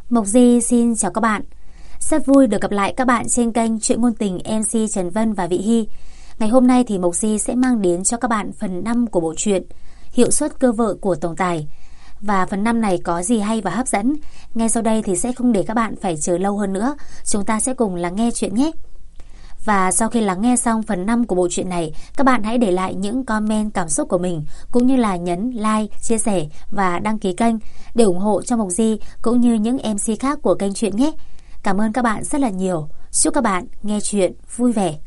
Mộc Di xin chào các bạn. Rất vui được gặp lại các bạn trên kênh Chuyện Ngôn Tình MC Trần Vân và Vị Hy. Ngày hôm nay thì Mộc Di sẽ mang đến cho các bạn phần 5 của bộ truyện Hiệu suất cơ vợ của tổng tài. Và phần 5 này có gì hay và hấp dẫn? Ngay sau đây thì sẽ không để các bạn phải chờ lâu hơn nữa. Chúng ta sẽ cùng lắng nghe chuyện nhé. Và sau khi lắng nghe xong phần 5 của bộ truyện này, các bạn hãy để lại những comment cảm xúc của mình, cũng như là nhấn like, chia sẻ và đăng ký kênh để ủng hộ cho Mộc Di cũng như những MC khác của kênh truyện nhé. Cảm ơn các bạn rất là nhiều. Chúc các bạn nghe truyện vui vẻ.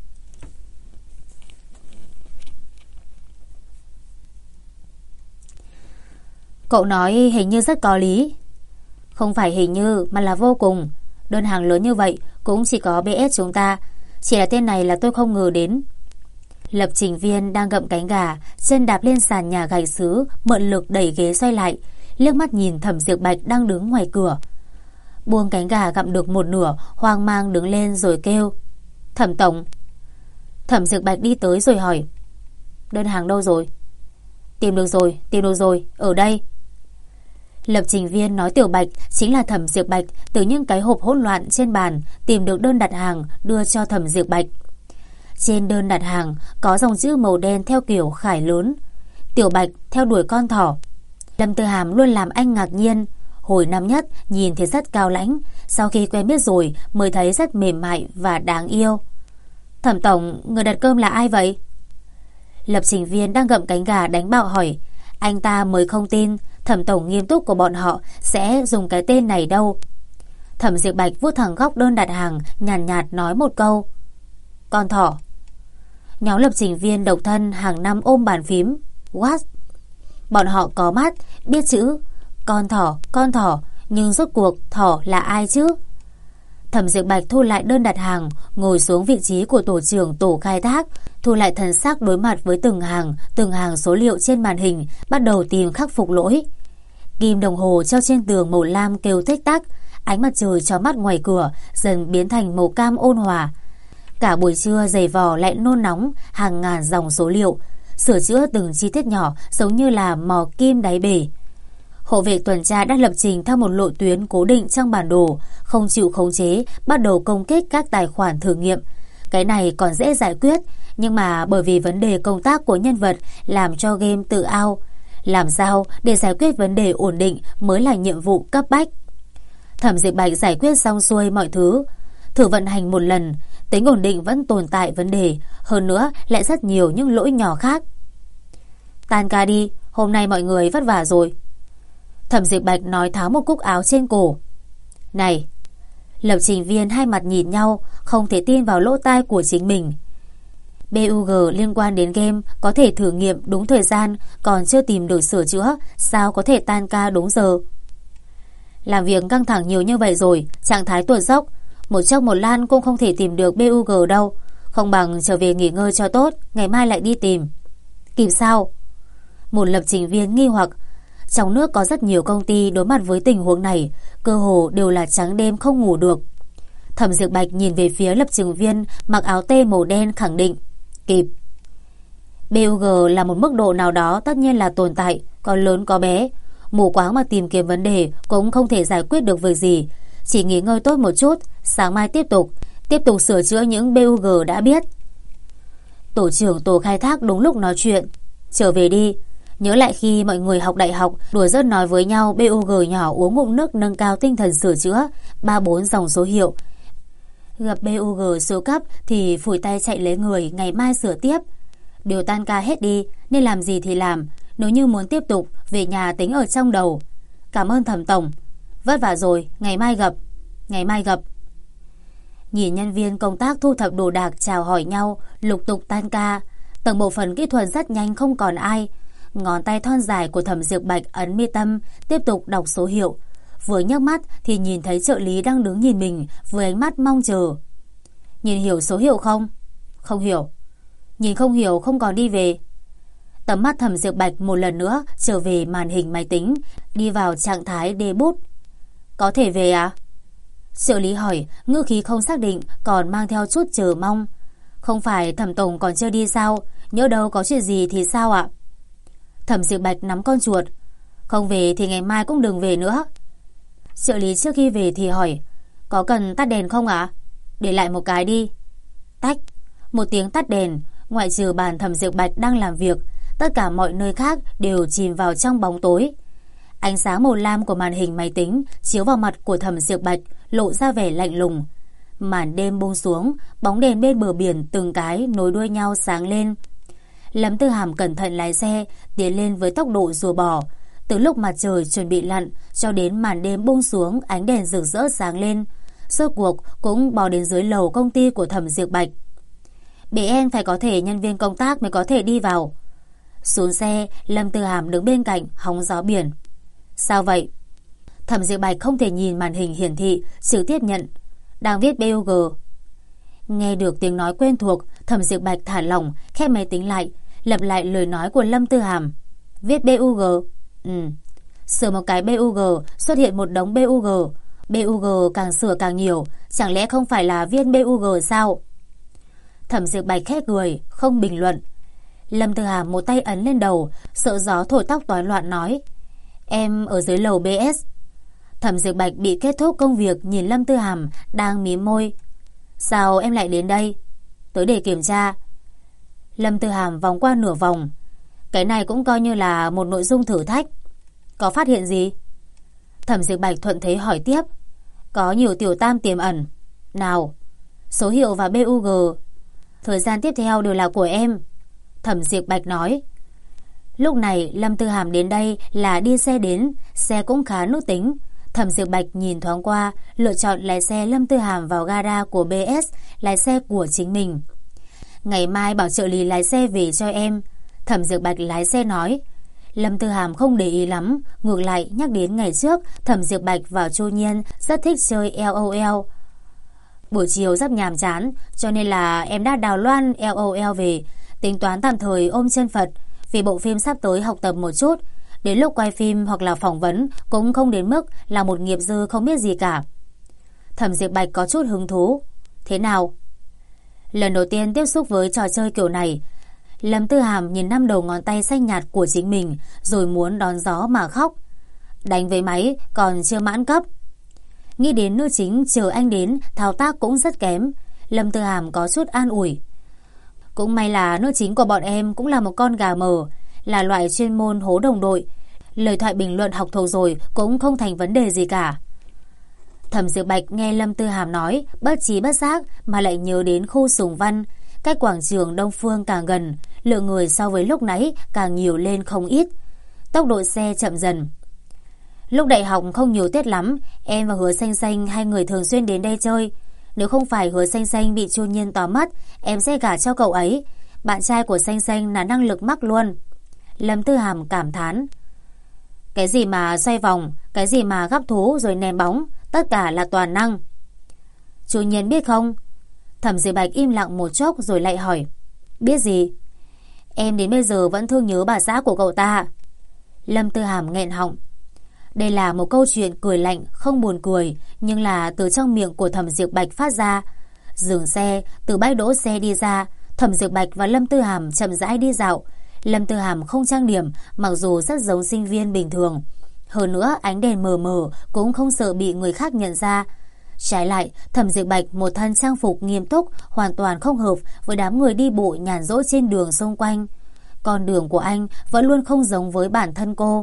Cậu nói hình như rất có lý. Không phải hình như mà là vô cùng. Đơn hàng lớn như vậy cũng chỉ có BS chúng ta. Chỉ là tên này là tôi không ngờ đến. Lập trình viên đang gặm cánh gà, chân đạp lên sàn nhà gạch sứ, mượn lực đẩy ghế xoay lại, liếc mắt nhìn Thẩm Diệp Bạch đang đứng ngoài cửa. Buông cánh gà gặm được một nửa, hoang mang đứng lên rồi kêu: Thẩm tổng. Thẩm Diệp Bạch đi tới rồi hỏi: Đơn hàng đâu rồi? Tìm được rồi, ở đây. Lập trình viên nói Tiểu Bạch chính là Thẩm Diệp Bạch từ những cái hộp hỗn loạn trên bàn tìm được đơn đặt hàng đưa cho Thẩm Diệp Bạch. Trên đơn đặt hàng có dòng chữ màu đen theo kiểu khải lớn: Tiểu Bạch theo đuổi con thỏ. Lâm Tư Hàm luôn làm anh ngạc nhiên. Hồi năm nhất nhìn thì rất cao lãnh, sau khi quen biết rồi mới thấy rất mềm mại và đáng yêu. Thẩm tổng, người đặt cơm là ai vậy? Lập trình viên đang gặm cánh gà đánh bạo hỏi. Anh ta mới không tin Thẩm tổng nghiêm túc của bọn họ sẽ dùng cái tên này đâu. Thẩm Diệp Bạch vuốt thẳng góc đơn đặt hàng, nhàn nhạt nói một câu: Con thỏ. Nhóm lập trình viên độc thân hàng năm ôm bàn phím. What? Bọn họ có mắt, biết chữ con thỏ, nhưng rốt cuộc thỏ là ai chứ? Thẩm Diệp Bạch thu lại đơn đặt hàng, ngồi xuống vị trí của tổ trưởng tổ khai thác, thu lại thần sắc đối mặt với từng hàng số liệu trên màn hình, bắt đầu tìm khắc phục lỗi. Kim đồng hồ treo trên tường màu lam kêu tích tắc, ánh mặt trời chói mắt ngoài cửa dần biến thành màu cam ôn hòa. Cả buổi trưa dày vò lại nôn nóng hàng ngàn dòng số liệu, sửa chữa từng chi tiết nhỏ giống như là mò kim đáy bể. Hộ vệ tuần tra đã lập trình theo một lộ tuyến cố định trong bản đồ, không chịu khống chế, bắt đầu công kích các tài khoản thử nghiệm. Cái này còn dễ giải quyết, nhưng mà bởi vì vấn đề công tác của nhân vật làm cho game tự ao. Làm sao để giải quyết vấn đề ổn định mới là nhiệm vụ cấp bách. Thẩm Diệp Bạch giải quyết xong xuôi mọi thứ, thử vận hành một lần, tính ổn định vẫn tồn tại vấn đề, hơn nữa lại rất nhiều những lỗi nhỏ khác. Tan ca đi, hôm nay mọi người vất vả rồi. Thẩm Diệp Bạch nói tháo một cúc áo trên cổ. Này! Lập trình viên hai mặt nhìn nhau, không thể tin vào lỗ tai của chính mình. BUG liên quan đến game có thể thử nghiệm đúng thời gian, còn chưa tìm được sửa chữa, sao có thể tan ca đúng giờ? Làm việc căng thẳng nhiều như vậy rồi, trạng thái tuột dốc, một chốc một lan cũng không thể tìm được BUG đâu. Không bằng trở về nghỉ ngơi cho tốt, ngày mai lại đi tìm. Kịp sao? Một lập trình viên nghi hoặc. Trong nước có rất nhiều công ty đối mặt với tình huống này, cơ hồ đều là trắng đêm không ngủ được. Thẩm Diệp Bạch nhìn về phía lập trình viên mặc áo tê màu đen khẳng định: Kịp. BUG là một mức độ nào đó tất nhiên là tồn tại, có lớn có bé. Mù quáng mà tìm kiếm vấn đề cũng không thể giải quyết được việc gì. Chỉ nghỉ ngơi tốt một chút, sáng mai tiếp tục sửa chữa những BUG đã biết. Tổ trưởng tổ khai thác đúng lúc nói chuyện: Trở về đi. Nhớ lại khi mọi người học đại học đùa giỡn nói với nhau BUG nhỏ uống ngụm nước nâng cao tinh thần sửa chữa 3-4 dòng số hiệu. Gặp BUG số cấp thì phủi tay chạy lấy người, ngày mai sửa tiếp. Đều tan ca hết đi, nên làm gì thì làm. Nếu như muốn tiếp tục, về nhà tính ở trong đầu. Cảm ơn Thẩm tổng. Vất vả rồi, ngày mai gặp. Nhìn nhân viên công tác thu thập đồ đạc chào hỏi nhau, lục tục tan ca. Tầng bộ phận kỹ thuật rất nhanh không còn ai. Ngón tay thon dài của Thẩm Diệp Bạch ấn mi tâm, tiếp tục đọc số hiệu. Vừa nhấc mắt thì nhìn thấy trợ lý đang đứng nhìn mình với ánh mắt mong chờ. Nhìn hiểu số hiệu không? Không hiểu. Nhìn không hiểu không còn đi về. Tầm mắt Thẩm Diệp Bạch một lần nữa trở về màn hình máy tính, đi vào trạng thái debut. Có thể về à? Trợ lý hỏi, ngữ khí không xác định, còn mang theo chút chờ mong. Không phải Thẩm tổng còn chưa đi sao? Nhớ đâu có chuyện gì thì sao ạ? Thẩm Diệp Bạch nắm con chuột. Không về thì ngày mai cũng đừng về nữa. Trợ lý trước khi về thì hỏi, có cần tắt đèn không ạ? Để lại một cái đi. Tách. Một tiếng tắt đèn. Ngoại trừ bàn Thẩm Diệp Bạch đang làm việc, tất cả mọi nơi khác đều chìm vào trong bóng tối. Ánh sáng màu lam của màn hình máy tính chiếu vào mặt của Thẩm Diệp Bạch, lộ ra vẻ lạnh lùng. Màn đêm buông xuống, bóng đèn bên bờ biển từng cái nối đuôi nhau sáng lên. Lâm Tư Hàm cẩn thận lái xe, tiến lên với tốc độ rùa bò. Từ lúc mặt trời chuẩn bị lặn cho đến màn đêm buông xuống, ánh đèn rực rỡ sáng lên. Rốt cuộc cũng bò đến dưới lầu công ty của Thẩm Diệp Bạch. BN phải có thể nhân viên công tác mới có thể đi vào. Xuống xe, Lâm Tư Hàm đứng bên cạnh hóng gió biển. Sao vậy? Thẩm Diệp Bạch không thể nhìn màn hình hiển thị, trực tiếp nhận. Đang viết BUG. Nghe được tiếng nói quen thuộc, Thẩm Diệp Bạch thả lỏng, khép máy tính lại, lặp lại lời nói của Lâm Tư Hàm. Viết BUG. Sửa một cái BUG, xuất hiện một đống BUG. BUG càng sửa càng nhiều, chẳng lẽ không phải là viên BUG sao? Thẩm Diệp Bạch khẽ cười, không bình luận. Lâm Tư Hàm một tay ấn lên đầu, sợ gió thổi tóc toán loạn nói, em ở dưới lầu BS. Thẩm Diệp Bạch bị kết thúc công việc, nhìn Lâm Tư Hàm đang mím môi. Sao em lại đến đây? Tới để kiểm tra. Lâm Tư Hàm vòng qua nửa vòng. Cái này cũng coi như là một nội dung thử thách. Có phát hiện gì? Thẩm Diệp Bạch thuận thế hỏi tiếp. Có nhiều tiểu tam tiềm ẩn. Nào? Số hiệu và BUG. Thời gian tiếp theo đều là của em. Thẩm Diệp Bạch nói. Lúc này Lâm Tư Hàm đến đây là đi xe đến, xe cũng khá nút tính. Thẩm Diệp Bạch nhìn thoáng qua, lựa chọn lái xe Lâm Tư Hàm vào gara của BS, lái xe của chính mình. Ngày mai bảo trợ lý lái xe về cho em. Thẩm Diệp Bạch lái xe nói. Lâm Tư Hàm không để ý lắm, ngược lại nhắc đến ngày trước Thẩm Diệp Bạch và Chu Nhiên rất thích chơi LOL. Buổi chiều rất nhàm chán, cho nên là em đã đào loan LOL về, tính toán tạm thời ôm chân Phật, vì bộ phim sắp tới học tập một chút. Đến lúc quay phim hoặc là phỏng vấn cũng không đến mức là một nghiệp dư không biết gì cả. Thẩm Diệp Bạch có chút hứng thú. Thế nào? Lần đầu tiên tiếp xúc với trò chơi kiểu này, Lâm Tư Hàm nhìn 5 đầu ngón tay xanh nhạt của chính mình, rồi muốn đón gió mà khóc. Đánh với máy còn chưa mãn cấp. Nghĩ đến nữ chính chờ anh đến, thao tác cũng rất kém. Lâm Tư Hàm có chút an ủi. Cũng may là nữ chính của bọn em cũng là một con gà mờ, là loại chuyên môn hố đồng đội. Lời thoại bình luận học thuộc rồi cũng không thành vấn đề gì cả. Thẩm Diệp Bạch nghe Lâm Tư Hàm nói, bất trí bất giác mà lại nhớ đến khu Sùng Văn. Cách quảng trường Đông Phương càng gần, lượng người so với lúc nãy càng nhiều lên không ít. Tốc độ xe chậm dần. Lúc đại học không nhiều tiết lắm, em và Hứa Xanh Xanh hai người thường xuyên đến đây chơi. Nếu không phải Hứa Xanh Xanh bị Chu Nhiên tóm mất, em sẽ gả cho cậu ấy. Bạn trai của Xanh Xanh là năng lực mắc luôn. Lâm Tư Hàm cảm thán. Cái gì mà xoay vòng, cái gì mà gắp thú rồi ném bóng, tất cả là toàn năng. Chu Nhiên biết không? Thẩm Diệp Bạch im lặng một chốc rồi lại hỏi. Biết gì? Em đến bây giờ vẫn thương nhớ bà xã của cậu ta. Lâm Tư Hàm nghẹn họng. Đây là một câu chuyện cười lạnh, không buồn cười, nhưng là từ trong miệng của Thẩm Diệp Bạch phát ra. Dừng xe, từ bãi đỗ xe đi ra, Thẩm Diệp Bạch và Lâm Tư Hàm chậm rãi đi dạo. Lâm Tư Hàm không trang điểm, mặc dù rất giống sinh viên bình thường. Hơn nữa ánh đèn mờ mờ cũng không sợ bị người khác nhận ra. Trái lại, Thẩm Diệp Bạch một thân trang phục nghiêm túc, hoàn toàn không hợp với đám người đi bộ nhàn rỗi trên đường xung quanh. Con đường của anh vẫn luôn không giống với bản thân cô.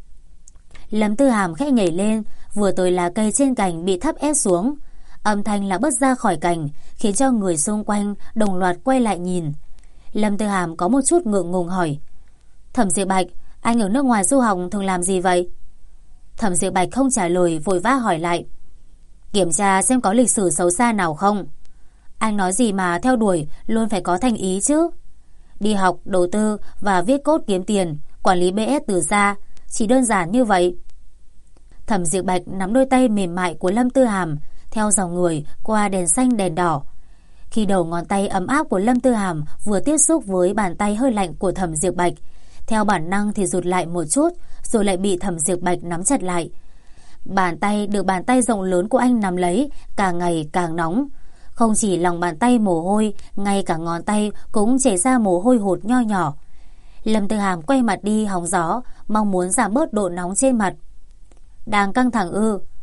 Lâm Tư Hàm khẽ nhảy lên, vừa tới lá cây trên cành bị thấp ép xuống. Âm thanh là bứt ra khỏi cành, khiến cho người xung quanh đồng loạt quay lại nhìn. Lâm Tư Hàm có một chút ngượng ngùng hỏi. Thẩm Diệp Bạch, anh ở nước ngoài du học thường làm gì vậy? Thẩm Diệp Bạch không trả lời, vội vã hỏi lại. Kiểm tra xem có lịch sử xấu xa nào không. Anh nói gì mà theo đuổi luôn phải có thành ý chứ. Đi học, đầu tư và viết code kiếm tiền, quản lý BS từ xa, chỉ đơn giản như vậy. Thẩm Diệp Bạch nắm đôi tay mềm mại của Lâm Tư Hàm, theo dòng người qua đèn xanh đèn đỏ. Khi đầu ngón tay ấm áp của Lâm Tư Hàm vừa tiếp xúc với bàn tay hơi lạnh của Thẩm Diệp Bạch, theo bản năng thì rụt lại một chút, rồi lại bị Thẩm Diệp Bạch nắm chặt lại. Bàn tay được bàn tay rộng lớn của anh nắm lấy, càng ngày càng nóng. Không chỉ lòng bàn tay mồ hôi, ngay cả ngón tay cũng chảy ra mồ hôi hột nho nhỏ. Lâm Tư Hàm quay mặt đi hóng gió, mong muốn giảm bớt độ nóng trên mặt. Đang căng thẳng ư?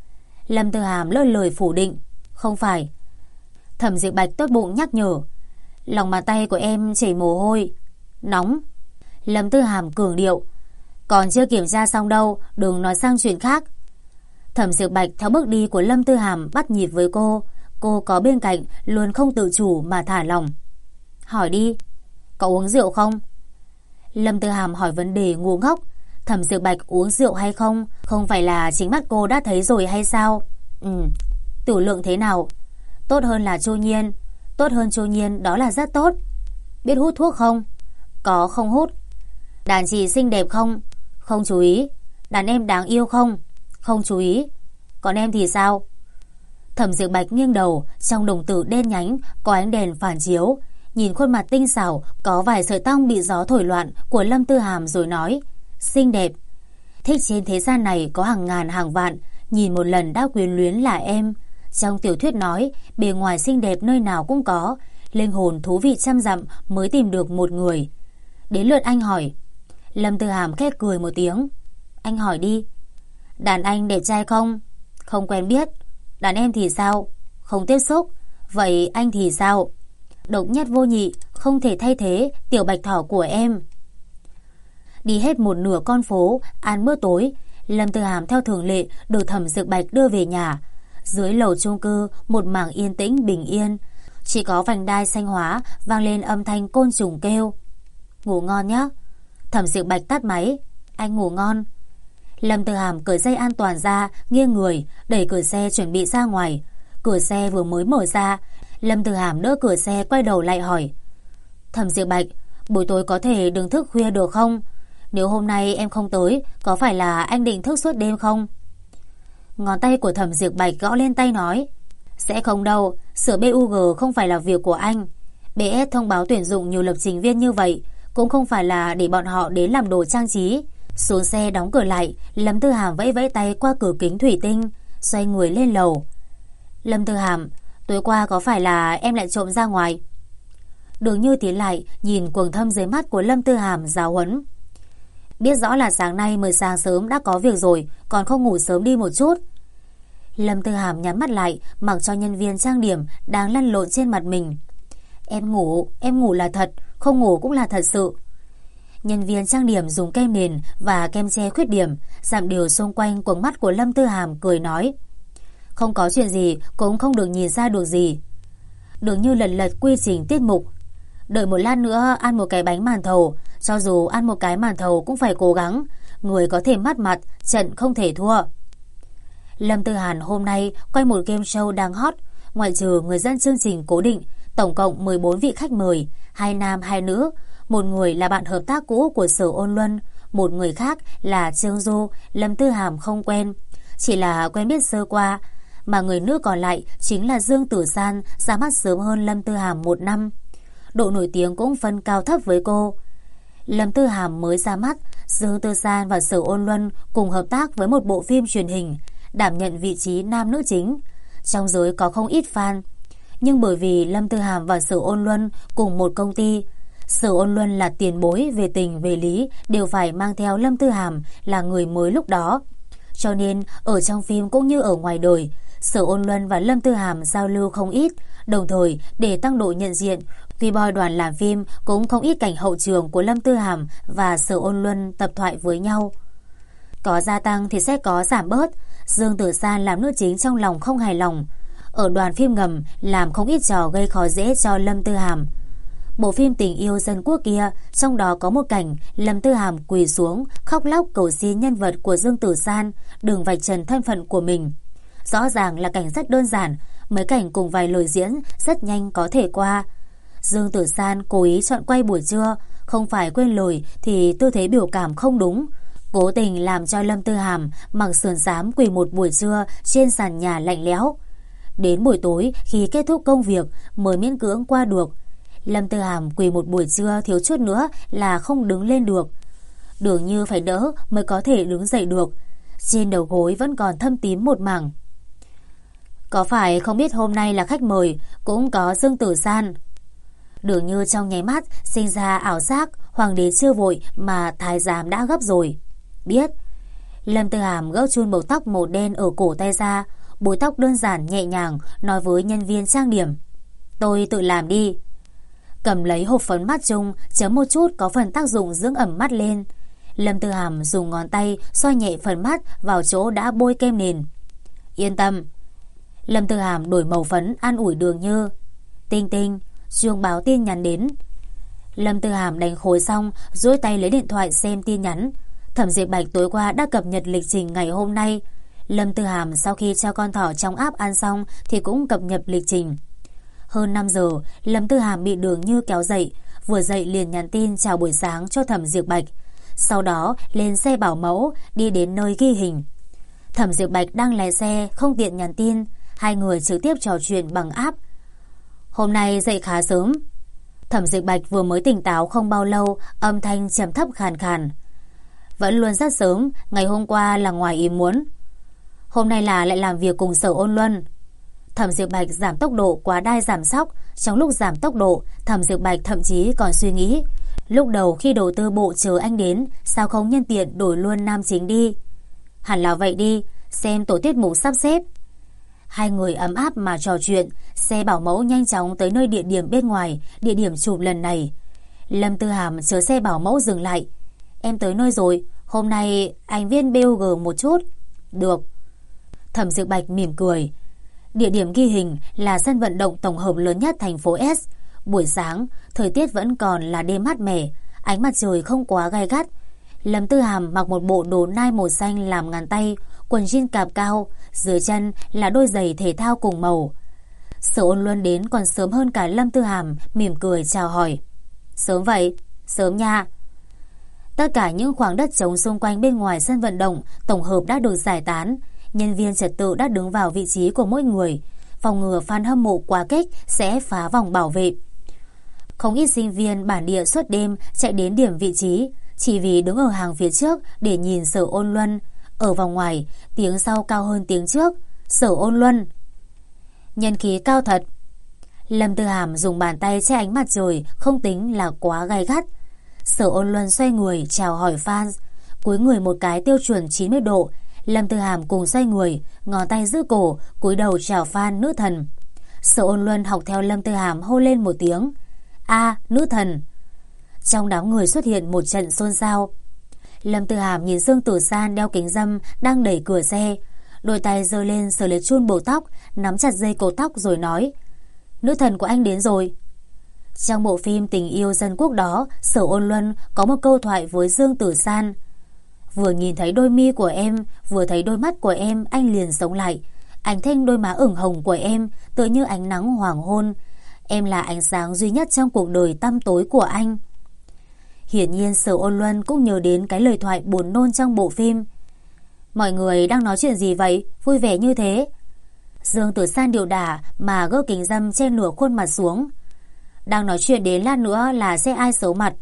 Lâm Tư Hàm lơ lời phủ định. Không phải. Thẩm Diệp Bạch tốt bụng nhắc nhở. Lòng bàn tay của em chảy mồ hôi. Nóng. Lâm Tư Hàm cường điệu. Còn chưa kiểm tra xong đâu, đừng nói sang chuyện khác. Thẩm Diệp Bạch theo bước đi của Lâm Tư Hàm bắt nhịp với cô. Cô có bên cạnh luôn không tự chủ mà thả lòng. Hỏi đi, có uống rượu không? Lâm Tư Hàm hỏi vấn đề ngu ngốc. Thẩm Diệp Bạch uống rượu hay không, không phải là chính mắt cô đã thấy rồi hay sao? Tiểu lượng thế nào? Tốt hơn là Chu Nhiên. Tốt hơn Chu Nhiên đó là rất tốt. Biết hút thuốc không? Có không hút. Đàn chị xinh đẹp không? Không chú ý. Đàn em đáng yêu không? Không chú ý. Còn em thì sao? Thẩm Diệp Bạch nghiêng đầu, trong đồng tử đen nhánh có ánh đèn phản chiếu, nhìn khuôn mặt tinh xảo có vài sợi tóc bị gió thổi loạn của Lâm Tư Hàm rồi nói. Xinh đẹp. Thích trên thế gian này có hàng ngàn hàng vạn, nhìn một lần đã quyến luyến là em. Trong tiểu thuyết nói, bề ngoài xinh đẹp nơi nào cũng có, linh hồn thú vị trăm dặm mới tìm được một người. Đến lượt anh hỏi. Lâm Tư Hàm khẽ cười một tiếng. Anh hỏi đi. Đàn anh đẹp trai không? Không quen biết. Đàn em thì sao? Không tiếp xúc. Vậy anh thì sao? Độc nhất vô nhị, không thể thay thế tiểu bạch thỏ của em. Đi hết một nửa con phố, ăn bữa tối, Lâm Tư Hàm theo thường lệ được Thẩm Diệp Bạch đưa về nhà. Dưới lầu chung cư, một mảng yên tĩnh bình yên, chỉ có vành đai xanh hóa vang lên âm thanh côn trùng kêu. Ngủ ngon nhé. Thẩm Diệp Bạch tắt máy. Anh ngủ ngon. Lâm Tư Hàm cởi dây an toàn ra, nghiêng người, đẩy cửa xe chuẩn bị ra ngoài. Cửa xe vừa mới mở ra, Lâm Tư Hàm đỡ cửa xe quay đầu lại hỏi. Thẩm Diệp Bạch, buổi tối có thể đừng thức khuya được không? Nếu hôm nay em không tới, có phải là anh định thức suốt đêm không? Ngón tay của Thẩm Diệp Bạch gõ lên tay nói. Sẽ không đâu, sửa BUG không phải là việc của anh. BS thông báo tuyển dụng nhiều lập trình viên như vậy, cũng không phải là để bọn họ đến làm đồ trang trí. Xuống xe đóng cửa lại, Lâm Tư Hàm vẫy vẫy tay qua cửa kính thủy tinh, xoay người lên lầu. Lâm Tư Hàm, tối qua có phải là em lại trộm ra ngoài? Đường Như tiến lại, nhìn quầng thâm dưới mắt của Lâm Tư Hàm giáo huấn. Biết rõ là sáng nay mới sáng sớm đã có việc rồi, còn không ngủ sớm đi một chút. Lâm Tư Hàm nhắm mắt lại, mặc cho nhân viên trang điểm đang lăn lộn trên mặt mình. Em ngủ là thật, không ngủ cũng là thật sự. Nhân viên trang điểm dùng kem nền và kem che khuyết điểm, giảm điều xung quanh quầng mắt của Lâm Tư Hàm cười nói. Không có chuyện gì, cũng không được nhìn ra được gì. Đường Như lần lật quy trình tiết mục. Đợi một lát nữa ăn một cái bánh màn thầu, cho dù ăn một cái màn thầu cũng phải cố gắng, người có thể mất mặt, trận không thể thua. Lâm Tư Hàn hôm nay quay một game show đang hot, ngoại trừ người dẫn chương trình cố định, tổng cộng 14 vị khách mời, 2 nam 2 nữ, một người là bạn hợp tác cũ của Sở Ôn Luân, một người khác là Trương Du, Lâm Tư Hàm không quen, chỉ là quen biết sơ qua, mà người nữ còn lại chính là Dương Tử San, ra mắt sớm hơn Lâm Tư Hàm 1 năm. Độ nổi tiếng cũng phân cao thấp với cô. Lâm Tư Hàm mới ra mắt, Dương Tử San và Sở Ôn Luân cùng hợp tác với một bộ phim truyền hình, đảm nhận vị trí nam nữ chính. Trong giới có không ít fan, nhưng bởi vì Lâm Tư Hàm và Sở Ôn Luân cùng một công ty, Sở Ôn Luân là tiền bối về tình về lý, đều phải mang theo Lâm Tư Hàm là người mới lúc đó. Cho nên ở trong phim cũng như ở ngoài đời, Sở Ôn Luân và Lâm Tư Hàm giao lưu không ít. Đồng thời để tăng độ nhận diện, Quy Boy đoàn làm phim cũng không ít cảnh hậu trường của Lâm Tư Hàm và Sở Ôn Luân tập thoại với nhau. Có gia tăng thì sẽ có giảm bớt. Dương Tử San làm nữ chính trong lòng không hài lòng, ở đoàn phim ngầm làm không ít trò gây khó dễ cho Lâm Tư Hàm. Bộ phim Tình Yêu Dân Quốc kia, trong đó có một cảnh Lâm Tư Hàm quỳ xuống khóc lóc cầu xin nhân vật của Dương Tử San đừng vạch trần thân phận của mình. Rõ ràng là cảnh rất đơn giản, mấy cảnh cùng vài lời diễn rất nhanh có thể qua. Dương Tử San cố ý chọn quay buổi trưa, không phải quên lời thì tư thế biểu cảm không đúng, cố tình làm cho Lâm Tư Hàm mặc sườn xám quỳ một buổi trưa trên sàn nhà lạnh lẽo. Đến buổi tối khi kết thúc công việc mới miễn cưỡng qua được. Lâm Tư Hàm quỳ một buổi trưa thiếu chút nữa là không đứng lên được. Đường Như phải đỡ mới có thể đứng dậy được. Trên đầu gối vẫn còn thâm tím một mảng. Có phải không biết hôm nay là khách mời cũng có Dương Tử San? Đường Như trong nháy mắt sinh ra ảo giác hoàng đế chưa vội mà thái giám đã gấp rồi. Biết. Lâm Tư Hàm gỡ chun bầu tóc màu đen ở cổ tay ra, búi tóc đơn giản nhẹ nhàng, nói với nhân viên trang điểm. Tôi tự làm đi. Cầm lấy hộp phấn mắt chung, chấm một chút có phần tác dụng dưỡng ẩm mắt lên. Lâm Tư Hàm dùng ngón tay xoa nhẹ phần mắt vào chỗ đã bôi kem nền. Yên tâm. Lâm Tư Hàm đổi màu phấn an ủi Đường Như. Tinh Tinh, chuông báo tin nhắn đến. Lâm Tư Hàm đánh khối xong, duỗi tay lấy điện thoại xem tin nhắn. Thẩm Diệp Bạch tối qua đã cập nhật lịch trình ngày hôm nay. Lâm Tư Hàm sau khi cho con thỏ trong app ăn xong thì cũng cập nhật lịch trình. Hơn 5 giờ, Lâm Tư Hàm bị Đường Như kéo dậy, vừa dậy liền nhắn tin chào buổi sáng cho Thẩm Diệp Bạch. Sau đó lên xe bảo mẫu đi đến nơi ghi hình. Thẩm Diệp Bạch đang lái xe không tiện nhắn tin, hai người trực tiếp trò chuyện bằng app. Hôm nay dậy khá sớm. Thẩm Diệp Bạch vừa mới tỉnh táo không bao lâu, âm thanh trầm thấp khàn khàn. Vẫn luôn rất sớm, ngày hôm qua là ngoài ý muốn. Hôm nay là lại làm việc cùng Sở Ôn Luân. Thẩm Diệp Bạch giảm tốc độ quá đai giảm sóc. Trong lúc giảm tốc độ, Thẩm Diệp Bạch thậm chí còn suy nghĩ, lúc đầu khi đầu tư bộ chờ anh đến, sao không nhân tiện đổi luôn nam chính đi. Hẳn là vậy đi, xem tổ tiết mục sắp xếp. Hai người ấm áp mà trò chuyện, xe bảo mẫu nhanh chóng tới nơi địa điểm bên ngoài, địa điểm chụp lần này. Lâm Tư Hàm chờ xe bảo mẫu dừng lại. Em tới nơi rồi, hôm nay anh viết BOG một chút. Được. Thẩm Diệp Bạch mỉm cười. Địa điểm ghi hình là sân vận động tổng hợp lớn nhất thành phố S. Buổi sáng, thời tiết vẫn còn là đêm mát mẻ, ánh mặt trời không quá gay gắt. Lâm Tư Hàm mặc một bộ đồ nai màu xanh làm ngắn tay, quần jean cạp cao, dưới chân là đôi giày thể thao cùng màu. Sở Ôn Luân đến còn sớm hơn cả Lâm Tư Hàm, mỉm cười chào hỏi. Sớm vậy? Sớm nha. Tất cả những khoảng đất trống xung quanh bên ngoài sân vận động tổng hợp đã được giải tán. Nhân viên trật tự đã đứng vào vị trí của mỗi người, phòng ngừa fan hâm mộ quá kích sẽ phá vòng bảo vệ. Không ít sinh viên bản địa suốt đêm chạy đến điểm vị trí, chỉ vì đứng ở hàng phía trước để nhìn Sở Ôn Luân. Ở vòng ngoài, tiếng sau cao hơn tiếng trước. Sở Ôn Luân. Nhân khí cao thật. Lâm Tư Hàm dùng bàn tay che ánh mặt trời, không tính là quá gay gắt. Sở Ôn Luân xoay người chào hỏi fans, cúi người một cái tiêu chuẩn 90 độ. Lâm Tư Hàm cùng xoay người, ngón tay giữ cổ, cúi đầu chào fan nữ thần. Sở Ôn Luân học theo Lâm Tư Hàm hô lên một tiếng. A, nữ thần. Trong đám người xuất hiện một trận xôn xao. Lâm Tư Hàm nhìn Dương Tử San đeo kính râm đang đẩy cửa xe, đôi tay giơ lên sờ lấy chun bầu tóc, nắm chặt dây cổ tóc rồi nói. Nữ thần của anh đến rồi. Trong bộ phim Tình yêu dân quốc đó, Sở Ôn Luân có một câu thoại với Dương Tử San. Vừa nhìn thấy đôi mi của em, vừa thấy đôi mắt của em, anh liền sống lại. Anh thanh đôi má ửng hồng của em, tựa như ánh nắng hoàng hôn. Em là ánh sáng duy nhất trong cuộc đời tăm tối của anh. Hiển nhiên Sở Ôn Luân cũng nhớ đến cái lời thoại buồn nôn trong bộ phim. Mọi người đang nói chuyện gì vậy, vui vẻ như thế? Dương Tử San điệu đà mà gỡ kính râm che nửa khuôn mặt xuống. Đang nói chuyện đến lát nữa là sẽ ai xấu mặt.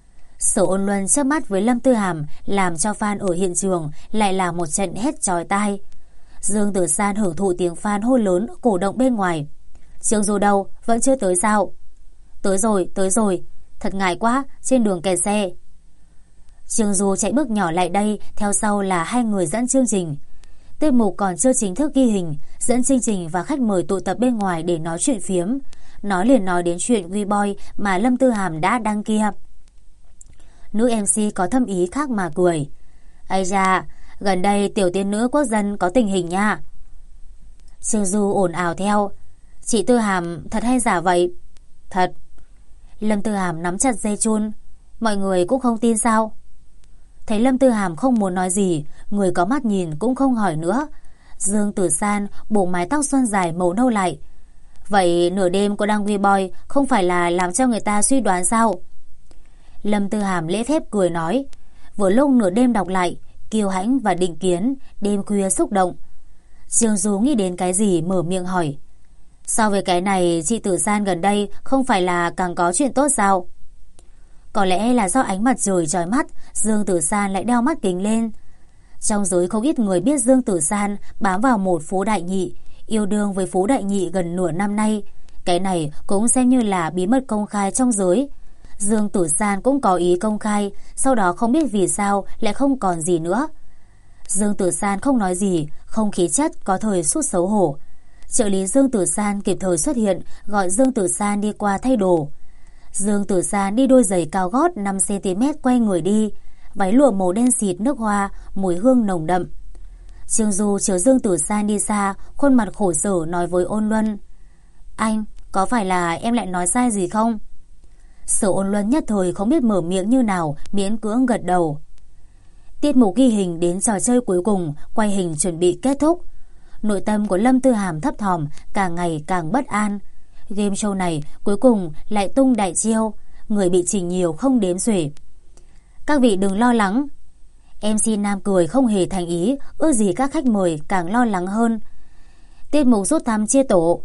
Sở Ôn Luân chớp mắt với Lâm Tư Hàm, làm cho fan ở hiện trường lại là một trận hét chói tai. Dương Tử San hưởng thụ tiếng fan hô lớn cổ động bên ngoài. Trương Du đâu, vẫn chưa tới sao? Tới rồi, thật ngại quá, trên đường kẹt xe. Trương Du chạy bước nhỏ lại đây, theo sau là hai người dẫn chương trình. Tiết mục còn chưa chính thức ghi hình, dẫn chương trình và khách mời tụ tập bên ngoài để nói chuyện phiếm. Nói liền nói đến chuyện WeBoy mà Lâm Tư Hàm đã đăng kia. Nữ MC có thâm ý khác mà cười. Ây da, gần đây tiểu tiên nữ quốc dân có tình hình nha. Trương Du ồn ào theo. Chị Tư Hàm thật hay giả vậy? Thật. Lâm Tư Hàm nắm chặt dây chun. Mọi người cũng không tin sao? Thấy Lâm Tư Hàm không muốn nói gì, người có mắt nhìn cũng không hỏi nữa. Dương Tử San bổ mái tóc xoăn dài màu nâu lại. Vậy nửa đêm cô đang WeBoy không phải là làm cho người ta suy đoán sao? Lâm Tư Hàm lễ phép cười nói. Vừa lúc nửa đêm đọc lại, kiêu hãnh và định kiến, đêm khuya xúc động. Trương Du nghĩ đến cái gì mở miệng hỏi. So với cái này, chị Tử San gần đây không phải là càng có chuyện tốt sao? Có lẽ là do ánh mặt trời chói mắt, Dương Tử San lại đeo mắt kính lên. Trong giới không ít người biết Dương Tử San bám vào một Phú Đại Nhị, yêu đương với Phú Đại Nhị gần nửa năm nay. Cái này cũng xem như là bí mật công khai trong giới. Dương Tử San cũng có ý công khai, sau đó không biết vì sao lại không còn gì nữa. Dương Tử San không nói gì, không khí chất có thời sút xấu hổ. Trợ lý Dương Tử San kịp thời xuất hiện, gọi Dương Tử San đi qua thay đồ. Dương Tử San đi đôi giày cao gót 5cm quay người đi, váy lụa màu đen xịt nước hoa, mùi hương nồng đậm. Trương Du chờ Dương Tử San đi xa, khuôn mặt khổ sở nói với Ôn Luân: Anh, có phải là em lại nói sai gì không? Sở Ôn Luân nhất thời không biết mở miệng như nào, miễn cưỡng gật đầu. Tiết mục ghi hình đến trò chơi cuối cùng, quay hình chuẩn bị kết thúc. Nội tâm của Lâm Tư Hàm thấp thỏm, càng ngày càng bất an. Game show này cuối cùng lại tung đại chiêu, người bị chỉnh nhiều không đếm xuể. Các vị đừng lo lắng. MC Nam cười không hề thành ý, ước gì các khách mời càng lo lắng hơn. Tiết mục rút thăm chia tổ.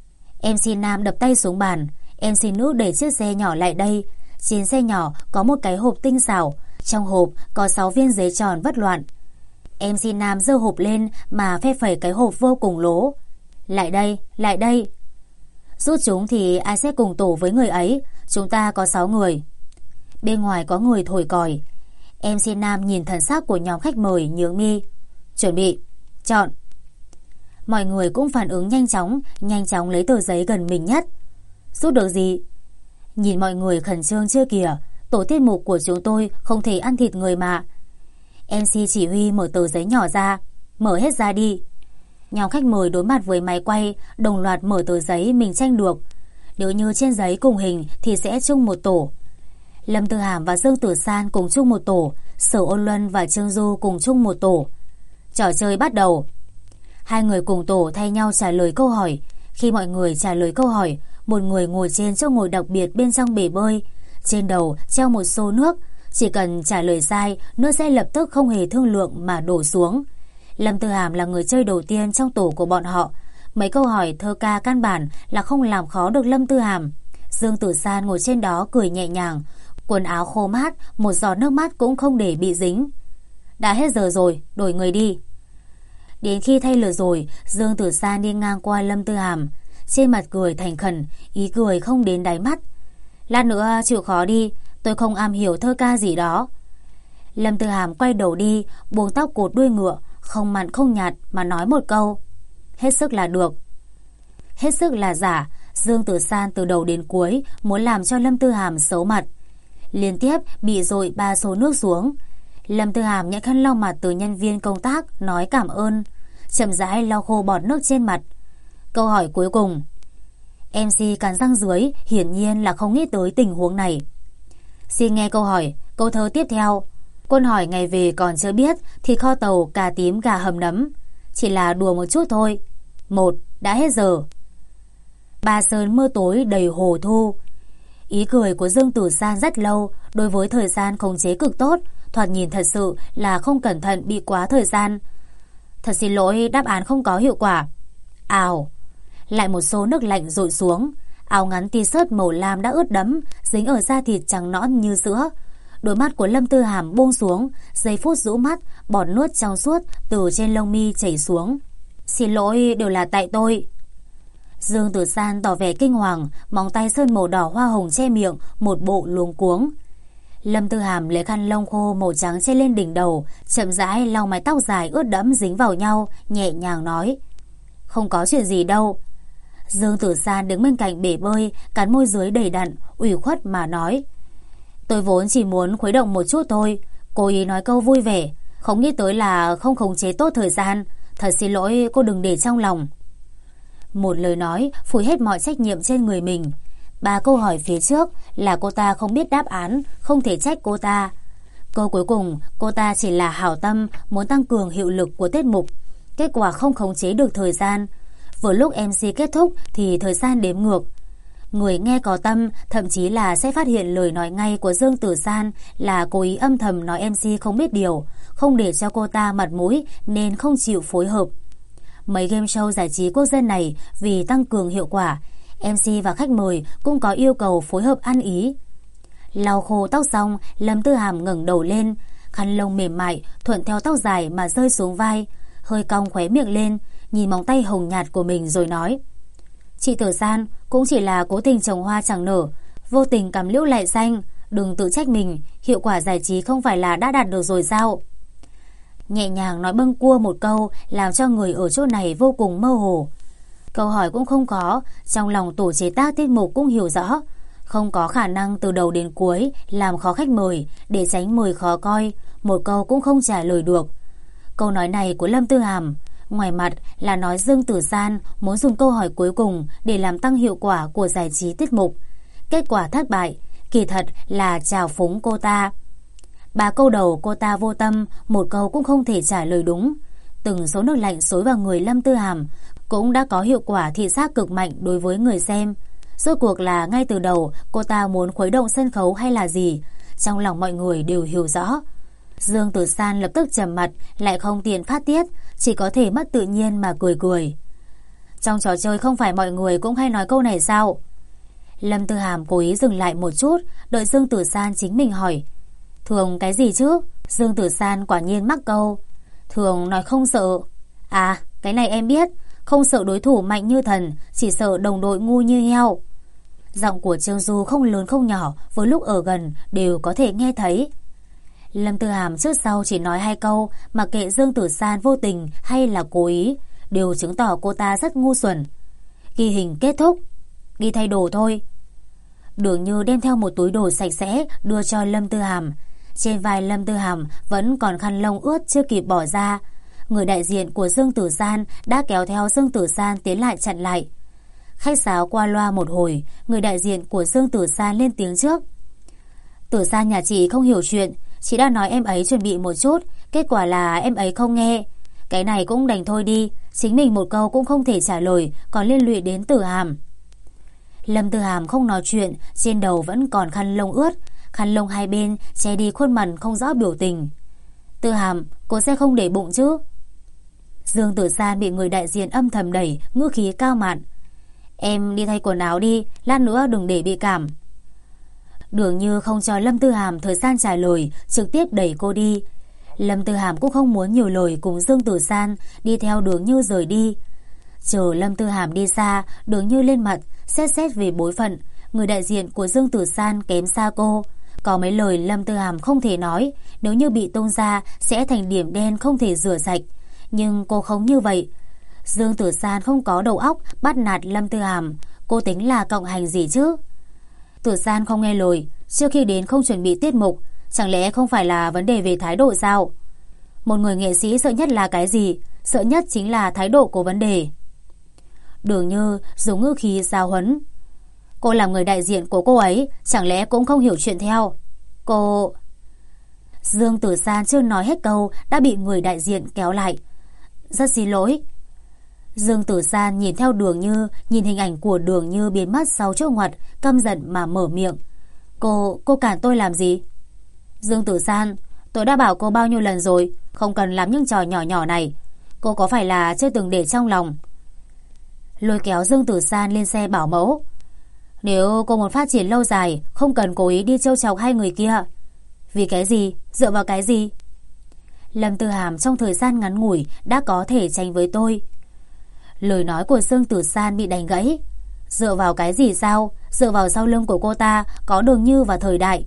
MC Nam đập tay xuống bàn, MC nữ đẩy chiếc xe nhỏ lại đây. Trên xe nhỏ có một cái hộp tinh xảo, trong hộp có 6 viên giấy tròn vất loạn. MC Nam giơ hộp lên mà phe phẩy cái hộp vô cùng lố. Lại đây, lại đây. Rút chúng thì ai sẽ cùng tổ với người ấy, chúng ta có 6 người. Bên ngoài có người thổi còi. MC Nam nhìn thần sắc của nhóm khách mời nhướng mi. Chuẩn bị, chọn. Mọi người cũng phản ứng nhanh chóng lấy tờ giấy gần mình nhất. Rút được gì? Nhìn mọi người khẩn trương chưa kìa, tổ tiết mục của chúng tôi không thể ăn thịt người mà. MC chỉ huy mở tờ giấy nhỏ ra. Mở hết ra đi. Nhóm khách mời đối mặt với máy quay, đồng loạt mở tờ giấy mình tranh được. Nếu như trên giấy cùng hình thì sẽ chung một tổ. Lâm Tư Hàm và Dương Tử San cùng chung một tổ, Sở Ôn Luân và Trương Du cùng chung một tổ. Trò chơi bắt đầu. Hai người cùng tổ thay nhau trả lời câu hỏi. Khi mọi người trả lời câu hỏi, một người ngồi trên chỗ ngồi đặc biệt bên trong bể bơi. Trên đầu treo một xô nước. Chỉ cần trả lời sai, nước sẽ lập tức không hề thương lượng mà đổ xuống. Lâm Tư Hàm là người chơi đầu tiên trong tổ của bọn họ. Mấy câu hỏi thơ ca căn bản là không làm khó được Lâm Tư Hàm. Dương Tử San ngồi trên đó cười nhẹ nhàng, quần áo khô mát, một giọt nước mắt cũng không để bị dính. Đã hết giờ rồi, đổi người đi. Đến khi thay lượt rồi, Dương Tử San đi ngang qua Lâm Tư Hàm, trên mặt cười thành khẩn, ý cười không đến đáy mắt. Lát nữa chịu khó đi, tôi không am hiểu thơ ca gì đó. Lâm Tư Hàm quay đầu đi, buông tóc cột đuôi ngựa, không mặn không nhạt mà nói một câu: hết sức là được. Hết sức là giả. Dương Tử San từ đầu đến cuối muốn làm cho Lâm Tư Hàm xấu mặt. Liên tiếp bị dội 3 xô nước xuống. Lâm Tư Hàm nhận khăn lau mặt từ nhân viên công tác, nói cảm ơn, chậm rãi lau khô bọt nước trên mặt. Câu hỏi cuối cùng. MC cắn răng dưới, hiển nhiên là không nghĩ tới tình huống này. Xin nghe câu hỏi. Câu thơ tiếp theo. Quân hỏi ngày về còn chưa biết, thì kho tàu cà tím gà hầm nấm. Chỉ là đùa một chút thôi. 1. Đã hết giờ. Ba sơn mưa tối đầy hồ thu. Ý cười của Dương Tử San rất lâu. Đối với thời gian khống chế cực tốt, thoạt nhìn thật sự là không cẩn thận bị quá thời gian. Thật xin lỗi, đáp án không có hiệu quả. Ào. Lại một xô nước lạnh dội xuống. Áo ngắn t-shirt màu lam đã ướt đẫm, dính ở da thịt trắng nõn như sữa. Đôi mắt của Lâm Tư Hàm buông xuống, giây phút rũ mắt, bọt nước trong suốt từ trên lông mi chảy xuống. Xin lỗi, đều là tại tôi. Dương Tử San tỏ vẻ kinh hoàng, móng tay sơn màu đỏ hoa hồng che miệng, một bộ luống cuống. Lâm Tư Hàm lấy khăn lông khô màu trắng che lên đỉnh đầu, chậm rãi lau mái tóc dài ướt đẫm dính vào nhau, nhẹ nhàng nói: không có chuyện gì đâu. Dương Tử San đứng bên cạnh bể bơi, cắn môi dưới đầy đặn, ủy khuất mà nói: tôi vốn chỉ muốn khuấy động một chút thôi, cố ý nói câu vui vẻ, không nghĩ tới là không khống chế tốt thời gian. Thật xin lỗi, cô đừng để trong lòng. Một lời nói phủi hết mọi trách nhiệm trên người mình. 3 câu hỏi phía trước là cô ta không biết đáp án, không thể trách cô ta. Câu cuối cùng, cô ta chỉ là hảo tâm muốn tăng cường hiệu lực của tiết mục. Kết quả không khống chế được thời gian. Vừa lúc MC kết thúc thì thời gian đếm ngược. Người nghe có tâm thậm chí là sẽ phát hiện lời nói ngay của Dương Tử San là cố ý âm thầm nói MC không biết điều, không để cho cô ta mặt mũi nên không chịu phối hợp. Mấy game show giải trí quốc dân này vì tăng cường hiệu quả, MC và khách mời cũng có yêu cầu phối hợp ăn ý. Lau khô tóc xong, Lâm Tư Hàm ngẩng đầu lên, khăn lông mềm mại thuận theo tóc dài mà rơi xuống vai, hơi cong khóe miệng lên, nhìn móng tay hồng nhạt của mình rồi nói: chị Tử San cũng chỉ là cố tình trồng hoa chẳng nở, vô tình cắm liễu lại xanh, đừng tự trách mình, hiệu quả giải trí không phải là đã đạt được rồi sao? nhẹ nhàng nói bâng quơ một câu làm cho người ở chỗ này vô cùng mơ hồ. Câu hỏi cũng không khó, trong lòng tổ chế tác tiết mục cũng hiểu rõ, không có khả năng từ đầu đến cuối làm khó khách mời để tránh mời khó coi, một câu cũng không trả lời được. Câu nói này của Lâm Tư Hàm, ngoài mặt là nói Dương Tử San muốn dùng câu hỏi cuối cùng để làm tăng hiệu quả của giải trí tiết mục. Kết quả thất bại, kỳ thật là trào phúng cô ta. 3 câu đầu cô ta vô tâm, một câu cũng không thể trả lời đúng. Từng số nước lạnh xối vào người Lâm Tư Hàm cũng đã có hiệu quả thị giác cực mạnh đối với người xem. Rốt cuộc là ngay từ đầu cô ta muốn khuấy động sân khấu hay là gì, trong lòng mọi người đều hiểu rõ. Dương Tử San lập tức trầm mặt, lại không tiện phát tiết, chỉ có thể mất tự nhiên mà cười cười. Trong trò chơi không phải mọi người cũng hay nói câu này sao? Lâm Tư Hàm cố ý dừng lại một chút, đợi Dương Tử San chính mình hỏi. Thường cái gì chứ? Dương Tử San quả nhiên mắc câu. Thường nói không sợ. À, cái này em biết, không sợ đối thủ mạnh như thần, chỉ sợ đồng đội ngu như heo. Giọng của Trương Du không lớn không nhỏ, với lúc ở gần đều có thể nghe thấy. Lâm Tư Hàm trước sau chỉ nói 2 câu, mà kệ Dương Tử San vô tình hay là cố ý, đều chứng tỏ cô ta rất ngu xuẩn. Ghi hình kết thúc, đi thay đồ thôi. Đường Như đem theo một túi đồ sạch sẽ đưa cho Lâm Tư Hàm. Trên vai Lâm Tư Hàm vẫn còn khăn lông ướt chưa kịp bỏ ra. Người đại diện của Dương Tử San đã kéo theo Dương Tử San tiến lại chặn lại. Khách sáo qua loa một hồi, người đại diện của Dương Tử San lên tiếng trước. Tử San nhà chị không hiểu chuyện, chị đã nói em ấy chuẩn bị một chút, kết quả là em ấy không nghe. Cái này cũng đành thôi đi, chính mình một câu cũng không thể trả lời, còn liên lụy đến Tử Hàm. Lâm Tư Hàm không nói chuyện, trên đầu vẫn còn khăn lông ướt, khăn lông hai bên che đi khuôn mặt không rõ biểu tình. Tư Hàm, cô sẽ không để bụng chứ? Dương Tử San bị người đại diện âm thầm đẩy, ngữ khí cao mạn. Em đi thay quần áo đi, lát nữa đừng để bị cảm. Đường Như không cho Lâm Tư Hàm thời gian trả lời, trực tiếp đẩy cô đi. Lâm Tư Hàm cũng không muốn nhiều lời cùng Dương Tử San, đi theo Đường Như rời đi. Chờ Lâm Tư Hàm đi xa, Đường Như lên mặt xét về bối phận, người đại diện của Dương Tử San kém xa cô. Có mấy lời Lâm Tư Hàm không thể nói, nếu như bị tung ra sẽ thành điểm đen không thể rửa sạch. Nhưng cô không như vậy. Dương Tử San không có đầu óc bắt nạt Lâm Tư Hàm, cô tính là cộng hành gì chứ? Tử San không nghe lời, trước khi đến không chuẩn bị tiết mục, chẳng lẽ không phải là vấn đề về thái độ sao? Một người nghệ sĩ sợ nhất là cái gì? Sợ nhất chính là thái độ của vấn đề. Đường Như dùng ngữ khí giáo huấn. Cô làm người đại diện của cô ấy, chẳng lẽ cũng không hiểu chuyện theo? Cô... Dương Tử San chưa nói hết câu đã bị người đại diện kéo lại. Rất xin lỗi. Dương Tử San nhìn theo Đường Như, nhìn hình ảnh của Đường Như biến mất sau chỗ ngoặt, căm giận mà mở miệng. Cô cản tôi làm gì? Dương Tử San, tôi đã bảo cô bao nhiêu lần rồi, không cần làm những trò nhỏ nhỏ này. Cô có phải là chưa từng để trong lòng? Lôi kéo Dương Tử San lên xe bảo mẫu. Nếu cô muốn phát triển lâu dài, không cần cố ý đi trêu chọc hai người kia. Vì cái gì? Dựa vào cái gì? Lâm Tư Hàm trong thời gian ngắn ngủi đã có thể tranh với tôi. Lời nói của Dương Tử San bị đánh gãy. Dựa vào cái gì sao? Dựa vào sau lưng của cô ta có Đường Như và Thời Đại.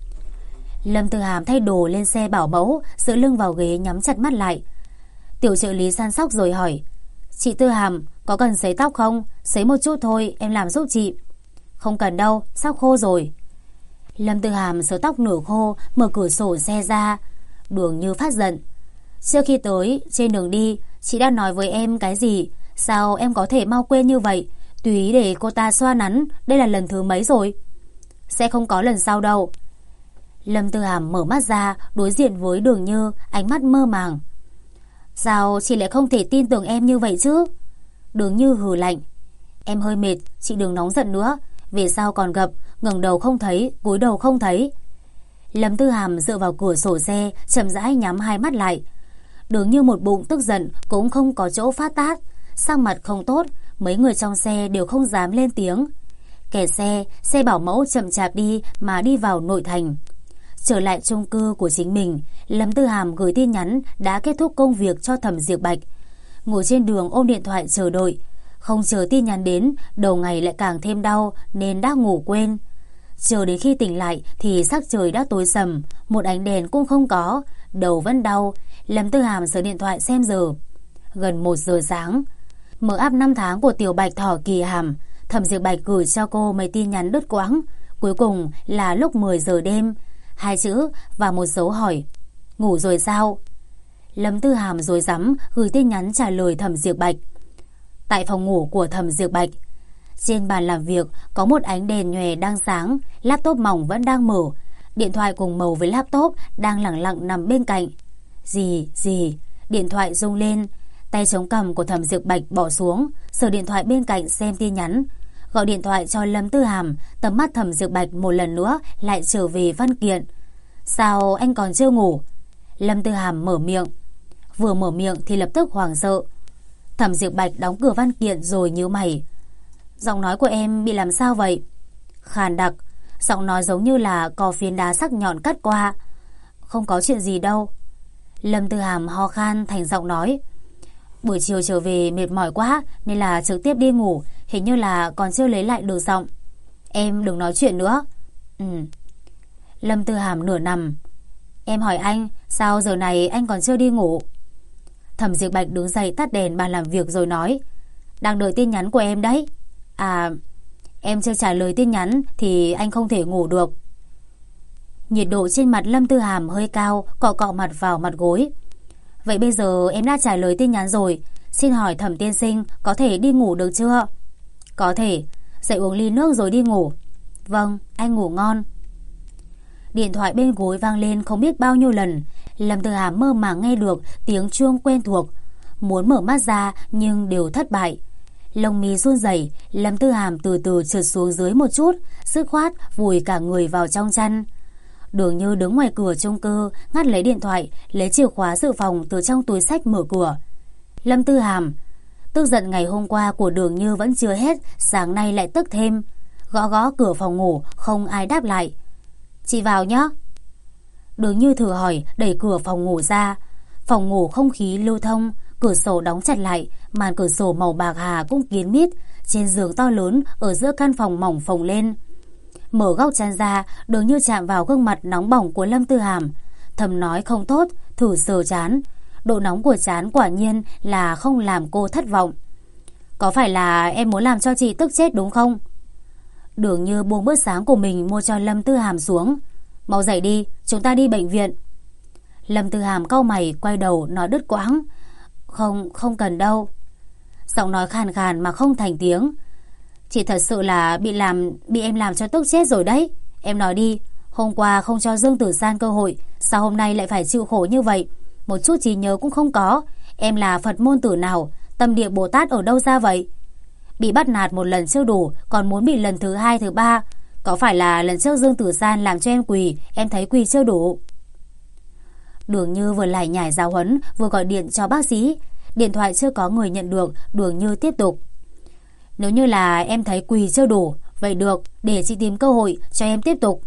Lâm Tư Hàm thay đồ lên xe bảo mẫu, dựa lưng vào ghế nhắm chặt mắt lại. Tiểu trợ lý săn sóc rồi hỏi. Chị Tư Hàm, có cần sấy tóc không? Sấy một chút thôi, em làm giúp chị. Không cần đâu, sắp khô rồi. Lâm Tư Hàm sớ tóc nửa khô, mở cửa sổ xe ra. Đường Như phát giận. Trước khi tới, trên đường đi, chị đã nói với em cái gì? Sao em có thể mau quên như vậy? Tùy ý để cô ta xoa nắn, đây là lần thứ mấy rồi? Sẽ không có lần sau đâu. Lâm Tư Hàm mở mắt ra, đối diện với Đường Như, ánh mắt mơ màng. Sao chị lại không thể tin tưởng em như vậy chứ? Đường Như hừ lạnh. Em hơi mệt, chị đừng nóng giận nữa. Về sau còn gặp, ngẩng đầu không thấy, cúi đầu không thấy. Lâm Tư Hàm dựa vào cửa sổ xe, chậm rãi nhắm hai mắt lại. Đường Như một bụng tức giận, cũng không có chỗ phát tát. Sắc mặt không tốt, mấy người trong xe đều không dám lên tiếng. Kẻ xe bảo mẫu chậm chạp đi mà đi vào nội thành. Trở lại chung cư của chính mình, Lâm Tư Hàm gửi tin nhắn đã kết thúc công việc cho Thẩm Diệp Bạch. Ngồi trên đường ôm điện thoại chờ đợi. Không chờ tin nhắn đến, đầu ngày lại càng thêm đau nên đã ngủ quên. Chờ đến khi tỉnh lại thì sắc trời đã tối sầm, một ánh đèn cũng không có, đầu vẫn đau, Lâm Tư Hàm sờ điện thoại xem giờ. Gần 1 giờ sáng. Mở app 5 tháng của Tiểu Bạch Thỏ Kỳ Hàm, Thẩm Diệp Bạch gửi cho cô mấy tin nhắn đứt quãng. Cuối cùng là lúc 10 giờ đêm, 2 chữ và một dấu hỏi. Ngủ rồi sao? Lâm Tư Hàm rối rắm gửi tin nhắn trả lời Thẩm Diệp Bạch. Tại phòng ngủ của Thẩm Diệp Bạch, trên bàn làm việc có một ánh đèn nhòe đang sáng, laptop mỏng vẫn đang mở, điện thoại cùng màu với laptop đang lẳng lặng nằm bên cạnh. Gì, điện thoại rung lên, tay chống cằm của Thẩm Diệp Bạch bỏ xuống, sờ điện thoại bên cạnh xem tin nhắn, gọi điện thoại cho Lâm Tư Hàm. Tầm mắt Thẩm Diệp Bạch một lần nữa lại trở về văn kiện. Sao anh còn chưa ngủ? Lâm Tư Hàm mở miệng. Vừa mở miệng thì lập tức hoảng sợ. Thẩm Diệp Bạch đóng cửa văn kiện rồi nhíu mày. Giọng nói của em bị làm sao vậy? Khàn đặc, giọng nói giống như là có phiến đá sắc nhọn cắt qua. Không có chuyện gì đâu. Lâm Tư Hàm ho khan thành giọng nói. Buổi chiều trở về mệt mỏi quá nên là trực tiếp đi ngủ, hình như là còn chưa lấy lại được giọng. Em đừng nói chuyện nữa. Lâm Tư Hàm nửa nằm. Em hỏi anh, sao giờ này anh còn chưa đi ngủ? Thẩm Diệp Bạch đứng dậy tắt đèn bàn làm việc rồi nói. Đang đợi tin nhắn của em đấy. À, em chưa trả lời tin nhắn thì anh không thể ngủ được. Nhiệt độ trên mặt Lâm Tư Hàm hơi cao, cọ mặt vào mặt gối. Vậy bây giờ em đã trả lời tin nhắn rồi, xin hỏi Thẩm tiên sinh có thể đi ngủ được chưa? Có thể, dậy uống ly nước rồi đi ngủ. Vâng, anh ngủ ngon. Điện thoại bên gối vang lên không biết bao nhiêu lần. Lâm Tư Hàm mơ màng nghe được tiếng chuông quen thuộc, muốn mở mắt ra nhưng đều thất bại. Lông mi run rẩy, Lâm Tư Hàm từ từ trượt xuống dưới một chút, dứt khoát vùi cả người vào trong chăn. Đường Như đứng ngoài cửa chung cư, ngắt lấy điện thoại, lấy chìa khóa dự phòng từ trong túi xách mở cửa. Lâm Tư Hàm, tức giận ngày hôm qua của Đường Như vẫn chưa hết, sáng nay lại tức thêm. Gõ cửa phòng ngủ, không ai đáp lại. Chị vào nhé. Đường Như thử hỏi, đẩy cửa phòng ngủ ra. Phòng ngủ không khí lưu thông, cửa sổ đóng chặt lại, màn cửa sổ màu bạc hà cũng kín mít. Trên giường to lớn ở giữa căn phòng mỏng phồng lên. Mở góc chăn ra, Đường Như chạm vào gương mặt nóng bỏng của Lâm Tư Hàm. Thầm nói không tốt, thử sờ trán. Độ nóng của trán quả nhiên là không làm cô thất vọng. Có phải là em muốn làm cho chị tức chết đúng không? Đường Như buông bữa sáng của mình mua cho Lâm Tư Hàm xuống. Mau dậy đi, chúng ta đi bệnh viện. Lâm Tư Hàm cau mày quay đầu nói đứt quãng. Không cần đâu. Giọng nói khàn khàn mà không thành tiếng. Chị thật sự là bị em làm cho tức chết rồi đấy. Em nói đi, hôm qua không cho Dương Tử San cơ hội, sao hôm nay lại phải chịu khổ như vậy? Một chút trí nhớ cũng không có. Em là Phật môn tử nào, tâm địa Bồ Tát ở đâu ra vậy? Bị bắt nạt một lần chưa đủ, còn muốn bị lần thứ 2, thứ 3. Có phải là lần trước Dương Tử San làm cho em quỳ, em thấy quỳ chưa đủ? Đường Như vừa lải nhải giáo huấn, vừa gọi điện cho bác sĩ. Điện thoại chưa có người nhận được, Đường Như tiếp tục. Nếu như là em thấy quỳ chưa đủ, vậy được, để chị tìm cơ hội cho em tiếp tục.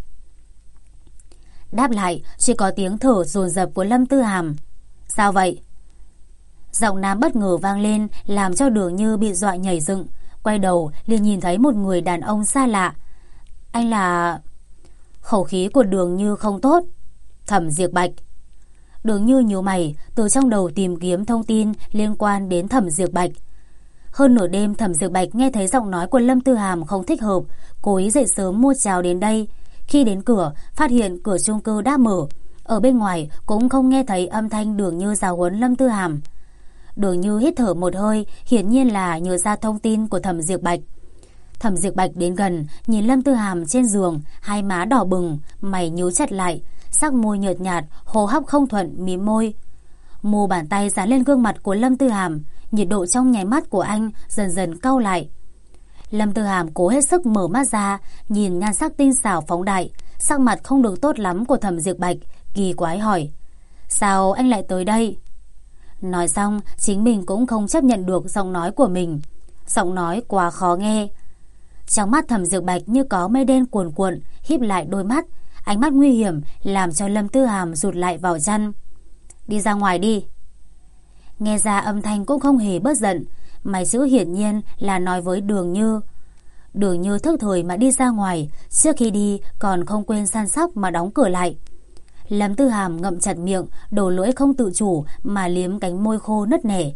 Đáp lại chỉ có tiếng thở dồn dập của Lâm Tư Hàm. Sao vậy? Giọng nam bất ngờ vang lên, làm cho Đường Như bị dọa nhảy dựng. Quay đầu liền nhìn thấy một người đàn ông xa lạ. Anh là... Khẩu khí của Đường Như không tốt. Thẩm Diệp Bạch. Đường Như nhíu mày, từ trong đầu tìm kiếm thông tin liên quan đến Thẩm Diệp Bạch. Hơn nửa đêm, Thẩm Diệp Bạch nghe thấy giọng nói của Lâm Tư Hàm không thích hợp, cố ý dậy sớm mua cháo đến đây. Khi đến cửa, phát hiện cửa chung cư đã mở. Ở bên ngoài cũng không nghe thấy âm thanh Đường Như giáo huấn Lâm Tư Hàm. Đường Như hít thở một hơi, hiển nhiên là nhớ ra thông tin của Thẩm Diệp Bạch. Thẩm Diệp Bạch đến gần, nhìn Lâm Tư Hàm trên giường, hai má đỏ bừng, mày nhíu chặt lại, sắc môi nhợt nhạt, hô hấp không thuận, mím môi. Mu bàn tay dán lên gương mặt của Lâm Tư Hàm, nhiệt độ trong nháy mắt của anh dần dần cau lại. Lâm Tư Hàm cố hết sức mở mắt ra, nhìn nhan sắc tinh xảo phóng đại, sắc mặt không được tốt lắm của Thẩm Diệp Bạch, kỳ quái hỏi: Sao anh lại tới đây? Nói xong, chính mình cũng không chấp nhận được giọng nói của mình. Giọng nói quá khó nghe. Trong mắt Thẩm Diệp Bạch như có mây đen cuồn cuộn, híp lại đôi mắt, ánh mắt nguy hiểm làm cho Lâm Tư Hàm rụt lại vào chăn. Đi ra ngoài đi. Nghe ra âm thanh cũng không hề bớt giận, mày chữ hiển nhiên là nói với Đường Như. Đường Như thức thời mà đi ra ngoài, trước khi đi còn không quên săn sóc mà đóng cửa lại. Lâm Tư Hàm ngậm chặt miệng, đầu lưỡi không tự chủ mà liếm cánh môi khô nứt nẻ.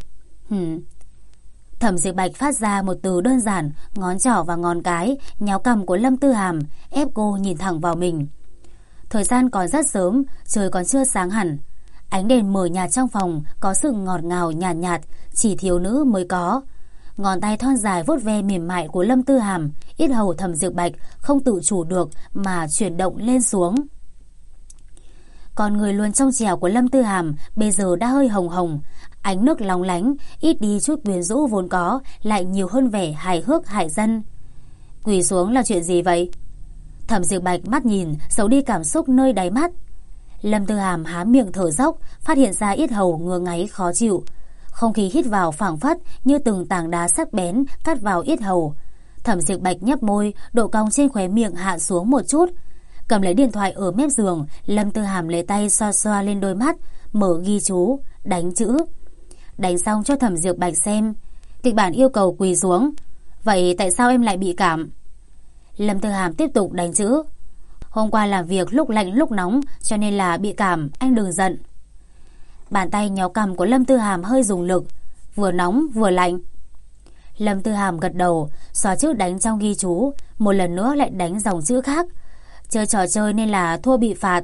Thẩm Diệp Bạch phát ra một từ đơn giản, ngón trỏ và ngón cái nhéo cằm của Lâm Tư Hàm, ép cô nhìn thẳng vào mình. Thời gian còn rất sớm, trời còn chưa sáng hẳn. Ánh đèn mờ nhạt trong phòng có sự ngọt ngào nhạt nhạt, chỉ thiếu nữ mới có. Ngón tay thon dài vuốt ve mềm mại của Lâm Tư Hàm, yết hầu Thẩm Diệp Bạch không tự chủ được mà chuyển động lên xuống. Còn người luôn trong trẻo của Lâm Tư Hàm bây giờ đã hơi hồng hồng, ánh nước lóng lánh, ít đi chút quyến rũ vốn có, lại nhiều hơn vẻ hài hước hại dân. Quỳ xuống là chuyện gì vậy? Thẩm Diệp Bạch mắt nhìn, giấu đi cảm xúc nơi đáy mắt. Lâm Tư Hàm há miệng thở dốc, phát hiện ra yết hầu ngứa ngáy khó chịu. Không khí hít vào phảng phất như từng tảng đá sắc bén cắt vào yết hầu. Thẩm Diệp Bạch nhấp môi, độ cong trên khóe miệng hạ xuống một chút. Cầm lấy điện thoại ở mép giường, Lâm Tư Hàm lấy tay xoa xoa lên đôi mắt, mở ghi chú, đánh chữ. Đánh xong cho Thẩm Diệp Bạch xem. Kịch bản yêu cầu quỳ xuống. Vậy tại sao em lại bị cảm? Lâm Tư Hàm tiếp tục đánh chữ. Hôm qua làm việc lúc lạnh lúc nóng, cho nên là bị cảm, anh đừng giận. Bàn tay nhéo cằm của Lâm Tư Hàm hơi dùng lực, vừa nóng vừa lạnh. Lâm Tư Hàm gật đầu, xóa chữ đánh trong ghi chú, một lần nữa lại đánh dòng chữ khác. Chơi trò chơi nên là thua bị phạt.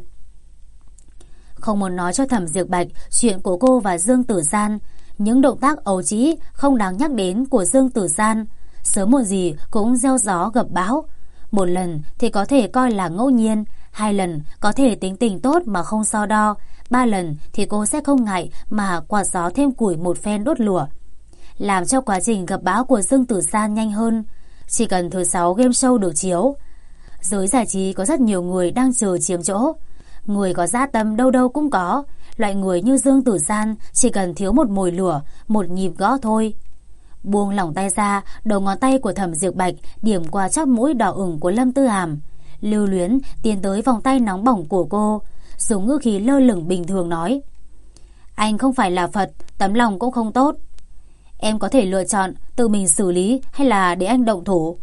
Không muốn nói cho Thẩm Diệp Bạch chuyện của cô và Dương Tử San, những động tác ấu trĩ không đáng nhắc đến của Dương Tử San, sớm muộn gì cũng gieo gió gặt bão. Một lần thì có thể coi là ngẫu nhiên, 2 lần có thể tính tình tốt mà không so đo, 3 lần thì cô sẽ không ngại mà quạt gió thêm củi một phen đốt lửa, làm cho quá trình gặp bão của Dương Tử San nhanh hơn. Chỉ cần thứ 6 game show được chiếu, giới giải trí có rất nhiều người đang chờ chiếm chỗ. Người có dã tâm đâu đâu cũng có. Loại người như Dương Tử San chỉ cần thiếu một mồi lửa, một nhịp gõ thôi. Buông lỏng tay ra, đầu ngón tay của Thẩm Diệp Bạch điểm qua chóp mũi đỏ ửng của Lâm Tư Hàm, lưu luyến tiến tới vòng tay nóng bỏng của cô, dùng ngữ khí lơ lửng bình thường nói: Anh không phải là Phật, tấm lòng cũng không tốt. Em có thể lựa chọn tự mình xử lý hay là để anh động thủ.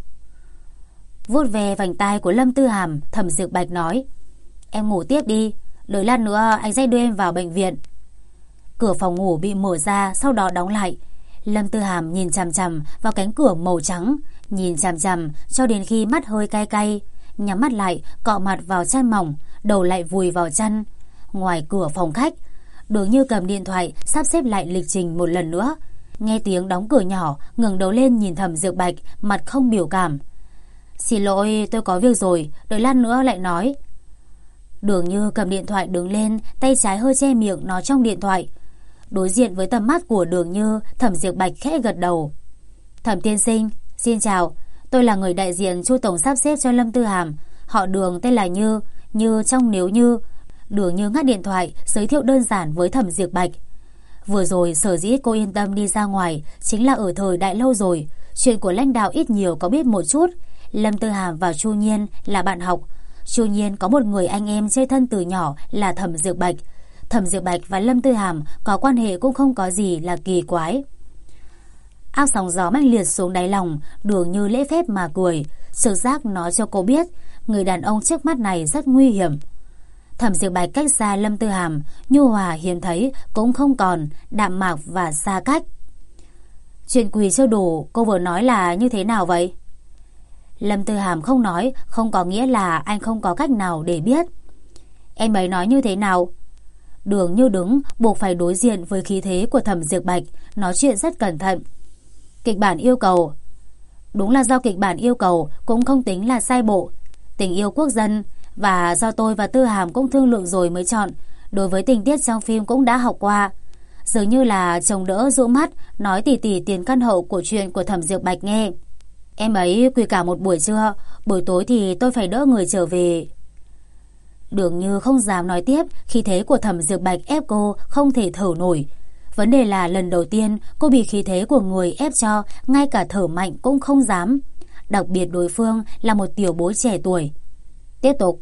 Vuốt ve vành tai của Lâm Tư Hàm, Thẩm Diệp Bạch nói: Em ngủ tiếp đi, đợi lát nữa anh sẽ đưa em vào bệnh viện. Cửa phòng ngủ bị mở ra, sau đó đóng lại. Lâm Tư Hàm nhìn chằm chằm vào cánh cửa màu trắng, nhìn chằm chằm cho đến khi mắt hơi cay cay, nhắm mắt lại, cọ mặt vào chăn mỏng, đầu lại vùi vào chăn. Ngoài cửa phòng khách, Đường Như cầm điện thoại sắp xếp lại lịch trình một lần nữa. Nghe tiếng đóng cửa nhỏ, ngẩng đầu lên nhìn Thẩm Diệp Bạch, mặt không biểu cảm. Xin lỗi, tôi có việc rồi, đợi lát nữa lại nói. Đường Như cầm điện thoại đứng lên, tay trái hơi che miệng nói trong điện thoại. Đối diện với tầm mắt của Đường Như, Thẩm Diệp Bạch khẽ gật đầu. Thẩm tiên sinh, xin chào, tôi là người đại diện Chu tổng sắp xếp cho Lâm Tư Hàm, họ Đường tên là Như, Như trong Nếu Như. Đường Như ngắt điện thoại, giới thiệu đơn giản với Thẩm Diệp Bạch. Vừa rồi sở dĩ cô yên tâm đi ra ngoài chính là ở thời đại lâu rồi, chuyện của lãnh đạo ít nhiều có biết một chút. Lâm Tư Hàm và Chu Nhiên là bạn học. Chu Nhiên có một người anh em chơi thân từ nhỏ là Thẩm Diệp Bạch. Thẩm Diệp Bạch và Lâm Tư Hàm có quan hệ cũng không có gì là kỳ quái. Áp sóng gió mãnh liệt xuống đáy lòng, Đường Như lễ phép mà cười, trực giác nói cho cô biết người đàn ông trước mắt này rất nguy hiểm. Thẩm Diệp Bạch cách xa Lâm Tư Hàm, nhu hòa hiếm thấy cũng không còn, đạm mạc và xa cách. Chuyện quỳ chưa đủ, cô vừa nói là như thế nào vậy? Lâm Tư Hàm không nói, không có nghĩa là anh không có cách nào để biết. Em ấy nói như thế nào? Đường Như đứng, buộc phải đối diện với khí thế của Thẩm Diệp Bạch, nói chuyện rất cẩn thận. Kịch bản yêu cầu. Đúng là do kịch bản yêu cầu, cũng không tính là sai bộ. Tình yêu quốc dân, và do tôi và Tư Hàm cũng thương lượng rồi mới chọn. Đối với tình tiết trong phim cũng đã học qua. Dường như là chồng đỡ dụ mắt, nói tỉ tỉ tiền căn hậu của chuyện của Thẩm Diệp Bạch nghe. Em ấy quỳ cả một buổi trưa, buổi tối thì tôi phải đỡ người trở về. Đường Như không dám nói tiếp, khí thế của Thẩm Diệp Bạch ép cô không thể thở nổi. Vấn đề là lần đầu tiên cô bị khí thế của người ép cho ngay cả thở mạnh cũng không dám. Đặc biệt đối phương là một tiểu bối trẻ tuổi. Tiếp tục.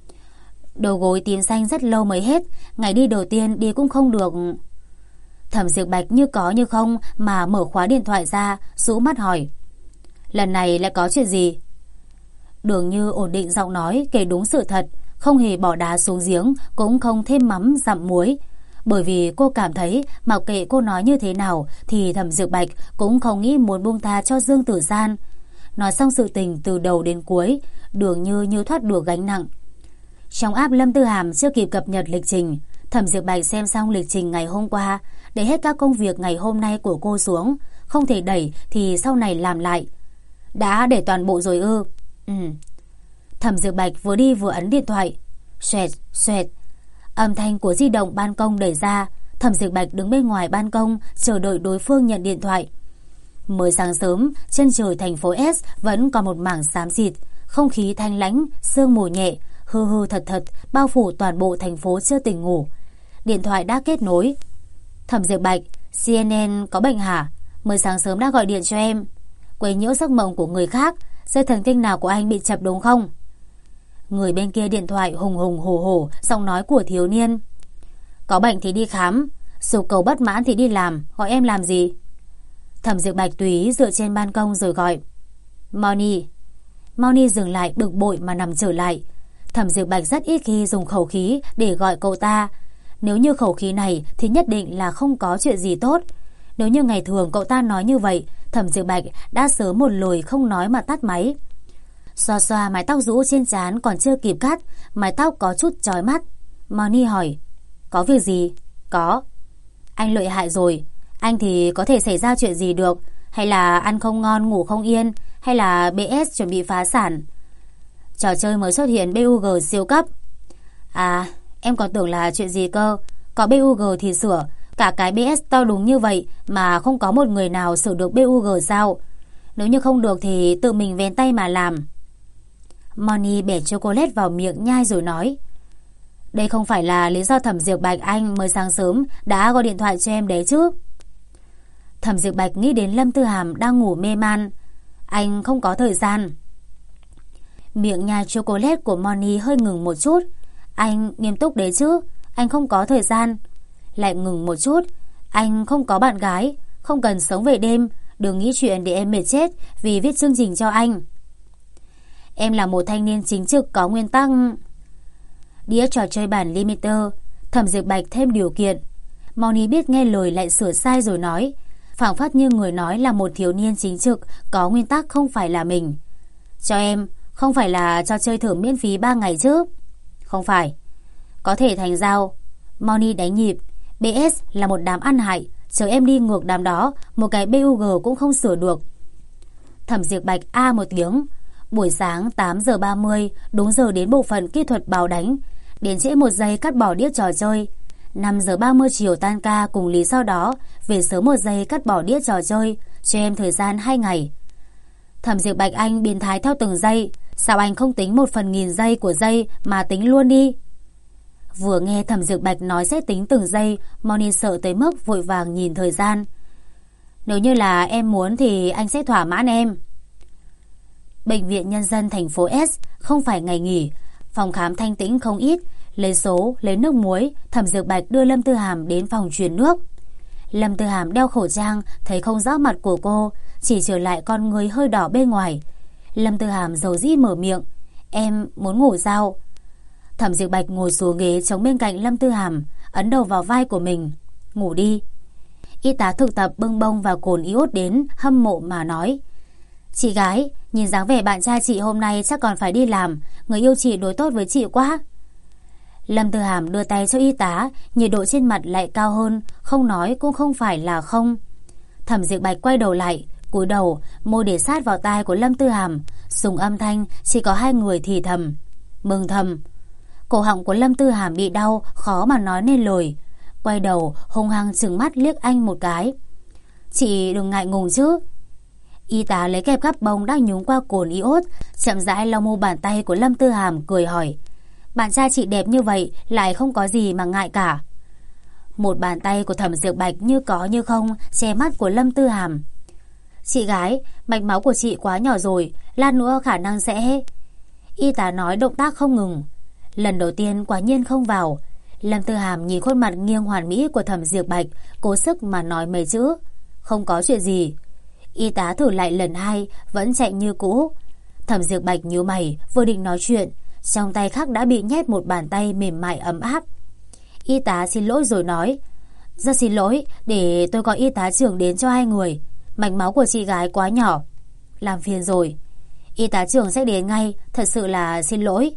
Đầu gối tím xanh rất lâu mới hết, ngày đi đầu tiên đi cũng không được. Thẩm Diệp Bạch như có như không mà mở khóa điện thoại ra, rũ mắt hỏi. Lần này lại có chuyện gì? Đường Như ổn định giọng nói, kể đúng sự thật. không hề bỏ đá xuống giếng, cũng không thêm mắm dặm muối. Bởi vì cô cảm thấy mặc kệ cô nói như thế nào thì Thẩm Dược Bạch cũng không nghĩ muốn buông tha cho Dương Tử San. Nói xong sự tình từ đầu đến cuối, Đường như thoát được gánh nặng. Trong app Lâm Tư Hàm chưa kịp cập nhật lịch trình, Thẩm Dược Bạch xem xong lịch trình ngày hôm qua, để hết các công việc ngày hôm nay của cô xuống, không thể đẩy thì sau này làm lại. Đã để toàn bộ rồi ư? Thẩm Dược Bạch vừa đi vừa ấn điện thoại. Xoẹt, xoẹt. Âm thanh của di động ban công đẩy ra. Thẩm Dược Bạch đứng bên ngoài ban công chờ đợi đối phương nhận điện thoại. Mới sáng sớm, chân trời thành phố S vẫn còn một mảng xám xịt, không khí thanh lãnh, sương mù nhẹ, hư hư thật thật bao phủ toàn bộ thành phố chưa tỉnh ngủ. Điện thoại đã kết nối. Thẩm Dược Bạch, CNN có bệnh hả? Mới sáng sớm đã gọi điện cho em. Quấy nhiễu giấc mộng của người khác, dây thần kinh nào của anh bị chập đúng không? Người bên kia điện thoại hùng hùng hổ hổ, giọng nói của thiếu niên. Có bệnh thì đi khám, sụp cầu bất mãn thì đi làm, gọi em làm gì? Thẩm Dược Bạch tùy ý dựa trên ban công rồi gọi. Moni. Moni dừng lại bực bội mà nằm trở lại. Thẩm Dược Bạch rất ít khi dùng khẩu khí để gọi cậu ta. Nếu như khẩu khí này thì nhất định là không có chuyện gì tốt. Nếu như ngày thường cậu ta nói như vậy, Thẩm Dược Bạch đã sớm một lời không nói mà tắt máy. Xoa xoa mái tóc rũ trên trán còn chưa kịp cắt, mái tóc có chút chói mắt. Moni hỏi, có việc gì? Có. Anh lợi hại rồi. Anh thì có thể xảy ra chuyện gì được? Hay là ăn không ngon ngủ không yên? Hay là BS chuẩn bị phá sản? Trò chơi mới xuất hiện BUG siêu cấp. À, em còn tưởng là chuyện gì cơ. Có BUG thì sửa. Cả cái BS to đúng như vậy mà không có một người nào sửa được BUG sao? Nếu như không được thì tự mình vén tay mà làm. Moni bẻ chocolate vào miệng nhai rồi nói, đây không phải là lý do Thẩm Dược Bạch anh mới sáng sớm đã gọi điện thoại cho em đấy chứ. Thẩm Dược Bạch nghĩ đến Lâm Tư Hàm đang ngủ mê man. Anh không có thời gian. Miệng nhai chocolate của Moni hơi ngừng một chút. Anh nghiêm túc đấy chứ? Anh không có thời gian. Lại ngừng một chút. Anh không có bạn gái, không cần sống về đêm. Đừng nghĩ chuyện để em mệt chết vì viết chương trình cho anh. Em là một thanh niên chính trực có nguyên tắc. Đĩa trò chơi bản limiter. Thẩm Dược Bạch thêm điều kiện. Moni biết nghe lời lại sửa sai rồi nói, phảng phất như người nói là một thiếu niên chính trực có nguyên tắc không phải là mình. Cho em, không phải là cho chơi thử miễn phí 3 ngày chứ? Không phải. Có thể thành giao. Moni đánh nhịp. BS là một đám ăn hại, chờ em đi ngược đám đó, một cái BUG cũng không sửa được. Thẩm Dược Bạch a một tiếng. Buổi sáng 8 giờ 30, đúng giờ đến bộ phận kỹ thuật báo đánh. Đến trễ 1 giây cắt bỏ đĩa trò chơi. 5 giờ 30 chiều tan ca cùng lý do đó, về sớm 1 giây cắt bỏ đĩa trò chơi, cho em thời gian 2 ngày. Thẩm Dược Bạch anh biến thái theo từng giây, sao anh không tính 1/1000 giây của giây mà tính luôn đi? Vừa nghe Thẩm Dược Bạch nói sẽ tính từng giây, Moni sợ tới mức vội vàng nhìn thời gian. Nếu như là em muốn thì anh sẽ thỏa mãn em. Bệnh viện Nhân dân thành phố S không phải ngày nghỉ, phòng khám thanh tĩnh không ít. Lấy số, lấy nước muối, Thẩm Dược Bạch đưa Lâm Tư Hàm đến phòng truyền nước. Lâm Tư Hàm đeo khẩu trang, thấy không rõ mặt của cô, chỉ trở lại con người hơi đỏ bên ngoài. Lâm Tư Hàm dầu dĩ mở miệng, em muốn ngủ sao? Thẩm Dược Bạch ngồi xuống ghế chống bên cạnh Lâm Tư Hàm, ấn đầu vào vai của mình. Ngủ đi. Y tá thực tập bưng bông và cồn iốt đến, hâm mộ mà nói, chị gái, nhìn dáng vẻ bạn trai chị hôm nay chắc còn phải đi làm, người yêu chị đối tốt với chị quá. Lâm Tư Hàm đưa tay cho y tá, nhiệt độ trên mặt lại cao hơn, không nói cũng không phải là không. Thẩm Dược Bạch quay đầu lại, cúi đầu, môi để sát vào tai của Lâm Tư Hàm, dùng âm thanh chỉ có hai người thì thầm, mừng thầm. Cổ họng của Lâm Tư Hàm bị đau, khó mà nói nên lời. Quay đầu, hung hăng trừng mắt liếc anh một cái. Chị đừng ngại ngùng chứ. Y tá lấy kẹp gắp bông đang nhúng qua cồn iốt, chậm rãi lau mu bàn tay của Lâm Tư Hàm, cười hỏi, bạn trai chị đẹp như vậy lại không có gì mà ngại cả. Một bàn tay của Thẩm Dược Bạch như có như không che mắt của Lâm Tư Hàm. Chị gái, mạch máu của chị quá nhỏ rồi, lát nữa khả năng sẽ... Y tá nói động tác không ngừng. Lần đầu tiên quả nhiên không vào. Lâm Tư Hàm nhìn khuôn mặt nghiêng hoàn mỹ của Thẩm Dược Bạch, cố sức mà nói mấy chữ, không có chuyện gì. Y tá thử lại lần 2, vẫn chạy như cũ. Thẩm Dược Bạch nhíu mày, vừa định nói chuyện, trong tay khác đã bị nhét một bàn tay mềm mại ấm áp. Y tá xin lỗi rồi nói: Rất xin lỗi, để tôi gọi y tá trưởng đến cho hai người. Mạch máu của chị gái quá nhỏ. Làm phiền rồi. Y tá trưởng sẽ đến ngay, thật sự là xin lỗi.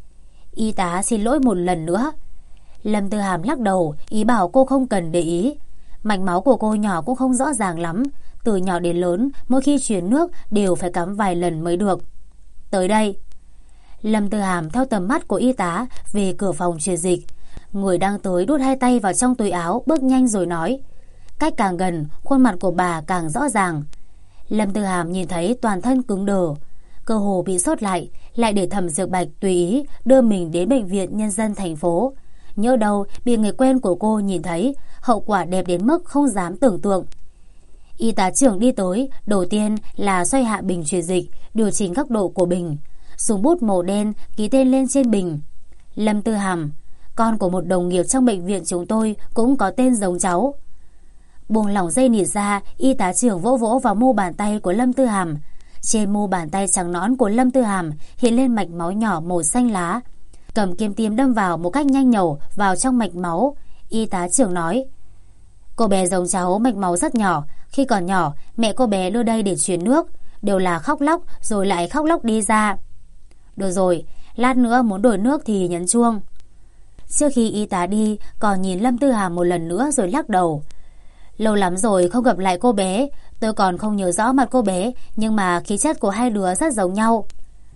Y tá xin lỗi một lần nữa. Lâm Tư Hàm lắc đầu, ý bảo cô không cần để ý. Mạch máu của cô nhỏ cũng không rõ ràng lắm. Từ nhỏ đến lớn, mỗi khi truyền nước đều phải cắm vài lần mới được. Tới đây. Lâm Tư Hàm theo tầm mắt của y tá về cửa phòng truyền dịch. Người đang tới đút hai tay vào trong túi áo, bước nhanh rồi nói. Cách càng gần, khuôn mặt của bà càng rõ ràng. Lâm Tư Hàm nhìn thấy toàn thân cứng đờ, cơ hồ bị sốt lại để Thẩm Dược Bạch tùy ý đưa mình đến bệnh viện nhân dân thành phố. Nhỡ đâu bị người quen của cô nhìn thấy, hậu quả đẹp đến mức không dám tưởng tượng. Y tá trưởng đi tới, đầu tiên là xoay hạ bình truyền dịch, điều chỉnh góc độ của bình, dùng bút màu đen ký tên lên trên bình. Lâm Tư Hàm, con của một đồng nghiệp trong bệnh viện chúng tôi cũng có tên giống cháu. Buông lỏng dây nịt ra, y tá trưởng vỗ vỗ vào mu bàn tay của Lâm Tư Hàm. Trên mu bàn tay trắng nõn của Lâm Tư Hàm hiện lên mạch máu nhỏ màu xanh lá. Cầm kim tiêm đâm vào một cách nhanh nhẩu vào trong mạch máu. Y tá trưởng nói: Cô bé giống cháu mạch máu rất nhỏ. Khi còn nhỏ, mẹ cô bé đưa đây để truyền nước, đều là khóc lóc rồi lại khóc lóc đi ra. Được rồi, lát nữa muốn đổi nước thì nhấn chuông. Trước khi y tá đi, còn nhìn Lâm Tư Hàm một lần nữa rồi lắc đầu. Lâu lắm rồi không gặp lại cô bé, tôi còn không nhớ rõ mặt cô bé, nhưng mà khí chất của hai đứa rất giống nhau.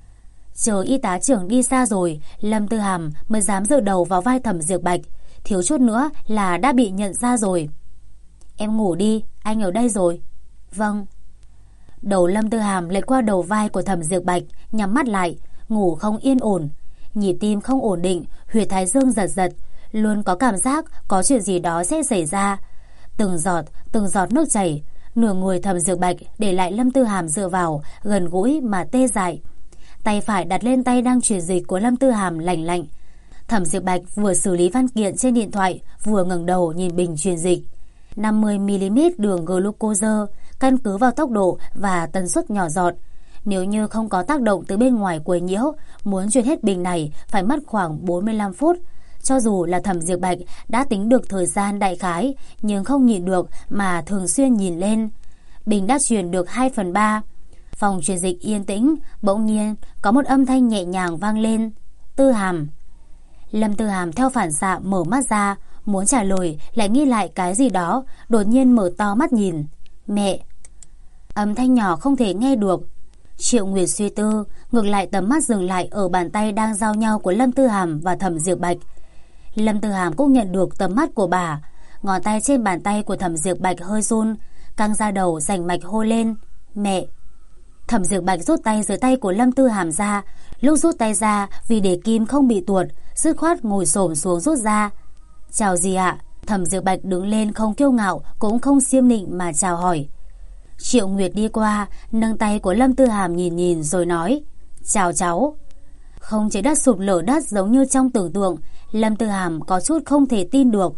Chờ y tá trưởng đi xa rồi, Lâm Tư Hàm mới dám dựa đầu vào vai Thẩm Dược Bạch, thiếu chút nữa là đã bị nhận ra rồi. Em ngủ đi, anh ở đây rồi. Vâng. Đầu Lâm Tư Hàm lệch qua đầu vai của Thẩm Dược Bạch, nhắm mắt lại, ngủ không yên ổn, nhịp tim không ổn định, huyệt thái dương giật giật, luôn có cảm giác có chuyện gì đó sẽ xảy ra. Từng giọt nước chảy, nửa người Thẩm Dược Bạch để lại Lâm Tư Hàm dựa vào, gần gũi mà tê dại. Tay phải đặt lên tay đang truyền dịch của Lâm Tư Hàm lạnh lạnh. Thẩm Dược Bạch vừa xử lý văn kiện trên điện thoại, vừa ngẩng đầu nhìn bình truyền dịch. 50ml đường glucose, căn cứ vào tốc độ và tần suất nhỏ giọt. Nếu như không có tác động từ bên ngoài quấy nhiễu, muốn truyền hết bình này phải mất khoảng 45 phút. Cho dù là Thẩm Dược Bạch đã tính được thời gian đại khái, nhưng không nhìn được mà thường xuyên nhìn lên. Bình đã truyền được 2/3. Phòng truyền dịch yên tĩnh, bỗng nhiên có một âm thanh nhẹ nhàng vang lên. Tư Hàm. Lâm Tư Hàm theo phản xạ mở mắt ra, muốn trả lời lại nghĩ lại cái gì đó, đột nhiên mở to mắt nhìn. Mẹ. Âm thanh nhỏ không thể nghe được. Triệu Nguyệt suy tư, ngược lại tầm mắt dừng lại ở bàn tay đang giao nhau của Lâm Tư Hàm và Thẩm Dược Bạch. Lâm Tư Hàm cũng nhận được tầm mắt của bà, ngón tay trên bàn tay của Thẩm Dược Bạch hơi run, căng ra đầu rành mạch hô lên. Mẹ. Thẩm Dược Bạch rút tay dưới tay của Lâm Tư Hàm ra, lúc rút tay ra vì để kim không bị tuột, dứt khoát ngồi xổm xuống rút ra. Chào gì ạ? Thẩm Dược Bạch đứng lên không kiêu ngạo cũng không xiêm nịnh mà chào hỏi. Triệu Nguyệt đi qua, nâng tay của Lâm Tư Hàm nhìn nhìn rồi nói. Chào cháu. Không chế đất sụp lở đất giống như trong tưởng tượng, Lâm Tư Hàm có chút không thể tin được.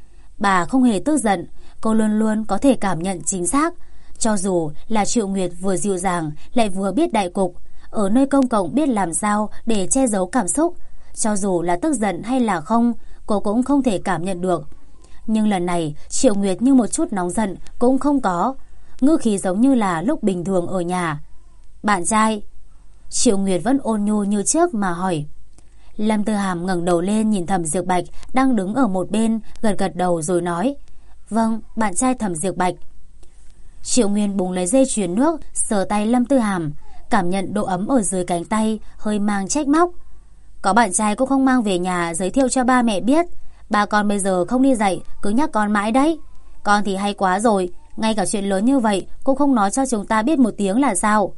Bà không hề tức giận, cô luôn luôn có thể cảm nhận chính xác. Cho dù là Triệu Nguyệt vừa dịu dàng lại vừa biết đại cục, ở nơi công cộng biết làm sao để che giấu cảm xúc, cho dù là tức giận hay là không, cô cũng không thể cảm nhận được. Nhưng lần này Triệu Nguyệt như một chút nóng giận cũng không có, ngữ khí giống như là lúc bình thường ở nhà. Bạn trai. Triệu Nguyệt vẫn ôn nhu như trước mà hỏi. Lâm Tư Hàm ngẩng đầu lên nhìn Thẩm Dược Bạch đang đứng ở một bên, gật gật đầu rồi nói. Vâng, bạn trai Thẩm Dược Bạch. Triệu Nguyên búng lấy dây chuyền nước, sờ tay Lâm Tư Hàm, cảm nhận độ ấm ở dưới cánh tay, hơi mang trách móc. Có bạn trai cũng không mang về nhà giới thiệu cho ba mẹ biết. Ba con bây giờ không đi dạy, cứ nhắc con mãi đấy. Con thì hay quá rồi, ngay cả chuyện lớn như vậy cũng không nói cho chúng ta biết một tiếng là sao?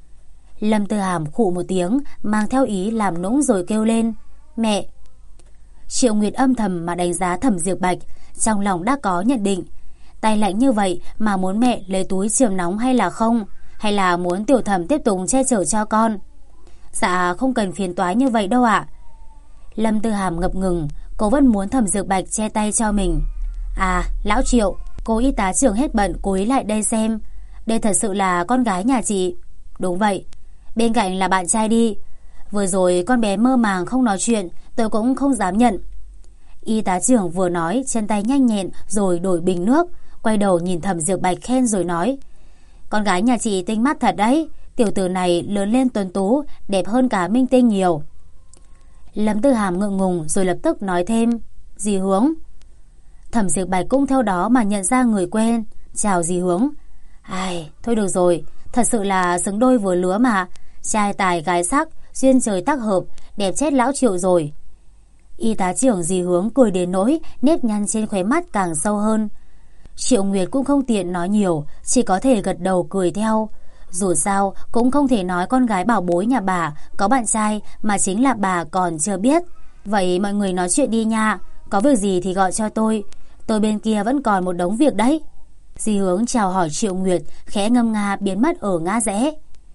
Lâm Tư Hàm khụ một tiếng, mang theo ý làm nũng rồi kêu lên. Mẹ. Triệu Nguyệt âm thầm mà đánh giá Thẩm Dược Bạch, trong lòng đã có nhận định. Tay lạnh như vậy mà muốn mẹ lấy túi chườm nóng hay là không? Hay là muốn Tiểu Thẩm tiếp tục che chở cho con? Dạ không cần phiền toái như vậy đâu ạ. Lâm Tư Hàm ngập ngừng, cô vẫn muốn Thẩm Dược Bạch che tay cho mình. À, lão Triệu, cô y tá trưởng hết bận cố ý lại đây xem. Đây thật sự là con gái nhà chị. Đúng vậy. Bên cạnh là bạn trai đi. Vừa rồi con bé mơ màng không nói chuyện, tôi cũng không dám nhận. Y tá trưởng vừa nói, chân tay nhanh nhẹn rồi đổi bình nước, quay đầu nhìn Thẩm Diệp Bạch khen rồi nói: con gái nhà chị tinh mắt thật đấy, tiểu tử này lớn lên tuấn tú, đẹp hơn cả Minh Tinh nhiều. Lâm Tư Hàm ngượng ngùng rồi lập tức nói thêm: dì Hướng. Thẩm Diệp Bạch cũng theo đó mà nhận ra người quen. Chào dì Hướng. Ai, thôi được rồi, thật sự là xứng đôi vừa lứa mà, trai tài gái sắc, duyên trời tác hợp, đẹp chết lão Triệu rồi. Y tá trưởng dì Hướng cười đến nỗi nếp nhăn trên khóe mắt càng sâu hơn. Triệu Nguyệt cũng không tiện nói nhiều, chỉ có thể gật đầu cười theo. Dù sao cũng không thể nói con gái bảo bối nhà bà có bạn trai mà chính là bà còn chưa biết. Vậy mọi người nói chuyện đi nha, có việc gì thì gọi cho tôi bên kia vẫn còn một đống việc đấy. Dì Hướng chào hỏi Triệu Nguyệt, khẽ ngâm nga biến mất ở ngã rẽ.